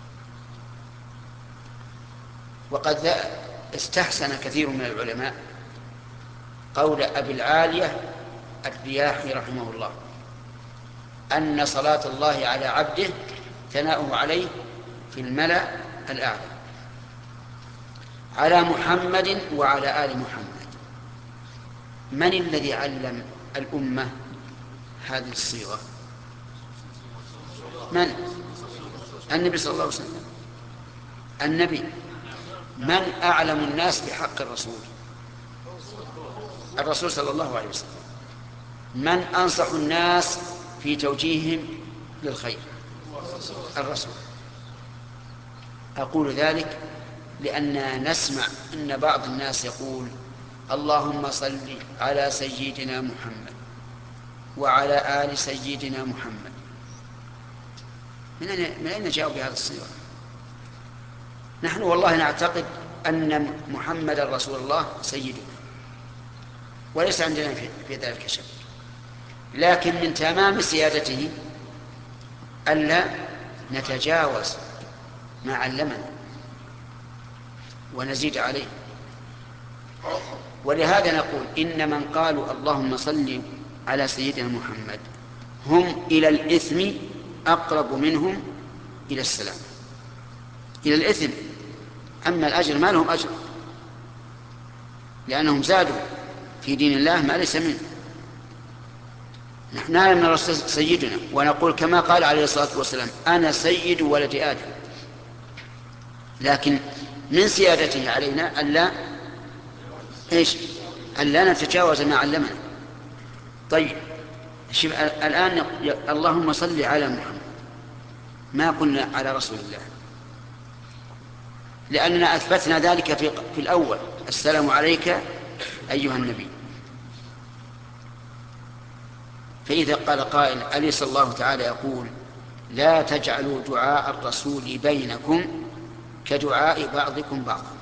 وقد استحسن كثير من العلماء قول أبي العالية الرياحي رحمه الله أن صلاة الله على عبده ثناؤه عليه في الملأ الأعلى على محمد وعلى آل محمد. من الذي علم الأمة هذه الصيغة؟ من؟ النبي صلى الله عليه وسلم. النبي من أعلم الناس بحق الرسول؟ الرسول صلى الله عليه وسلم. من أنصح الناس في توجيههم للخير؟ الرسول. أقول ذلك لأننا نسمع أن بعض الناس يقول اللهم صل على سيدنا محمد وعلى آل سيدنا محمد. من أين, من أين جاءوا بهذا الصيغة؟ نحن والله نعتقد أن محمد رسول الله سيدنا وليس عندنا في ذلك شك، لكن من تمام سيادته ألا نتجاوز ما علمنا ونزيد عليه. ولهذا نقول إن من قالوا اللهم صل على سيدنا محمد هم إلى الإثم أقرب منهم إلى السلام، إلى الإثم. أما الأجر ما لهم أجر، لأنهم زادوا في دين الله ما ليس منه. نحن نعلم أن الرسول سيدنا ونقول كما قال عليه الصلاة والسلام أنا سيد ولد آدم، لكن من سيادته علينا ألا إيش؟ ألا نتجاوز ما علمنا. طيب شوف الآن اللهم صل على محمد، ما قلنا على رسول الله، لأننا أثبتنا ذلك في, في الأول السلام عليك أيها النبي. فإذا قال قائل أليس الله تعالى يقول لا تجعلوا دعاء الرسول بينكم كدعاء بعضكم بعضا؟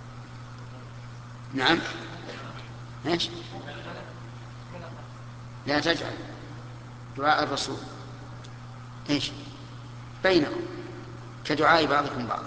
نعم إيش؟ لا تجعل دعاء الرسول إيش بينكم كدعاء بعضكم بعضا.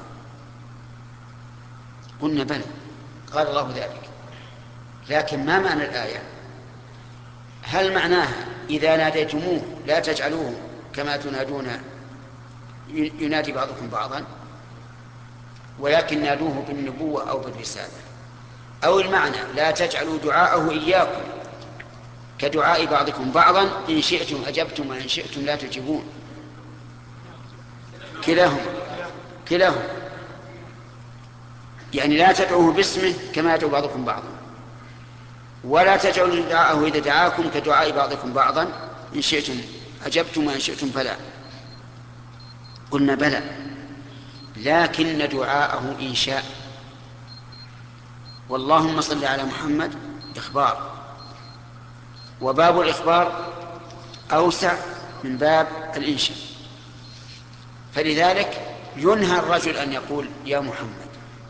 قلنا بلى، قال الله ذلك، لكن ما معنى الآية؟ هل معناها إذا ناديتموه لا تجعلوه كما تنادون ينادي بعضكم بعضا، ولكن نادوه بالنبوة أو بالرسالة؟ أو المعنى لا تجعلوا دعاءه إياكم كدعاء بعضكم بعضا إن شئتم أجبتم وإن شئتم لا تجيبون؟ كلاهما كلاهما يعني لا تدعوه باسمه كما يدعو بعضكم بعضا، ولا تجعلوا دعاءه إذا دعاكم كدعاء بعضكم بعضا إن شئتم أجبتم وإن شئتم فلا. قلنا بلى، لكن دعاءه إنشاء، واللهم صل على محمد إخبار، وباب الإخبار أوسع من باب الإنشاء، فلذلك ينهى الرجل أن يقول يا محمد،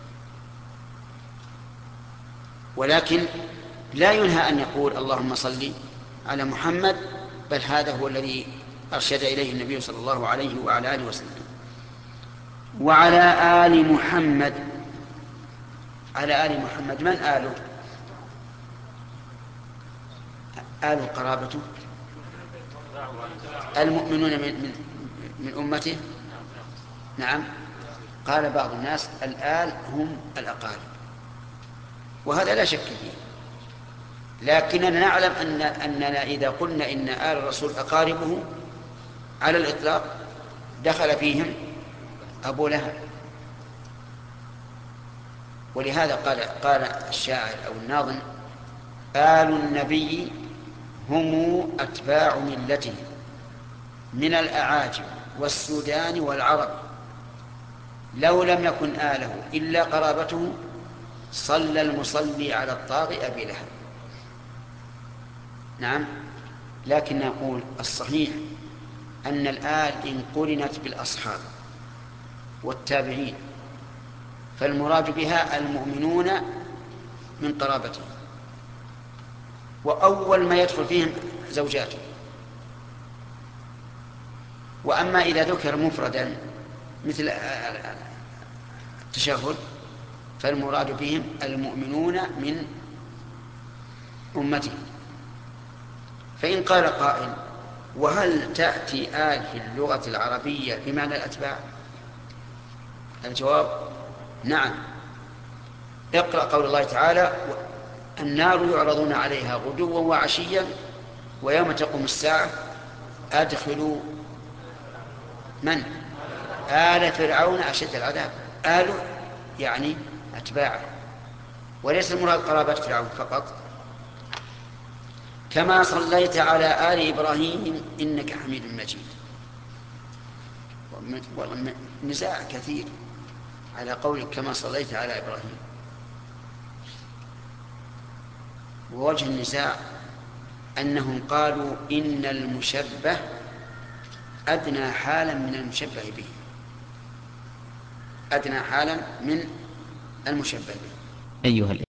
ولكن لا ينهى أن يقول اللهم صل على محمد، بل هذا هو الذي أرشد إليه النبي صلى الله عليه وعلى آله وسلم. وعلى آل محمد، على آل محمد من آله؟ آل قرابته المؤمنون من, من, من أمته. نعم. قال بعض الناس الآل هم الأقارب، وهذا لا شك فيه، لكننا نعلم أن أننا إذا قلنا إن آل الرسول أقاربه على الإطلاق دخل فيهم أبو لهب. ولهذا قال قال الشاعر أو الناظم: آل النبي هم أتباع ملته من الأعاجم والسودان والعرب، لو لم يكن آله إلا قرابته صلى المصلي على الطاغي أبي لهب. نعم. لكن نقول الصحيح أن الآل إن قرنت بالأصحاب والتابعين فالمراد بها المؤمنون من قرابته، وأول ما يدخل فيهم زوجاته. وأما إذا ذكر مفردا مثل التشهد فالمراد بهم المؤمنون من أمته. فإن قال قائل: وهل تأتي آل في اللغة العربية بمعنى الأتباع؟ الجواب: نعم. اقرأ قول الله تعالى: النار يعرضون عليها غدوا وعشيا ويوم تقوم الساعة أدخلوا من؟ آل فرعون أشد العذاب. آل يعني أتباعه، وليس المراد قرابة فرعون فقط. كما صليت على آل إبراهيم إنك حميد مجيد. والله نزاع كثير على قولك كما صليت على إبراهيم، ووجه النزاع أنهم قالوا إن المشبه أدنى حالا من المشبه به، أدنى حالا من المشبه به. أيها الإخوة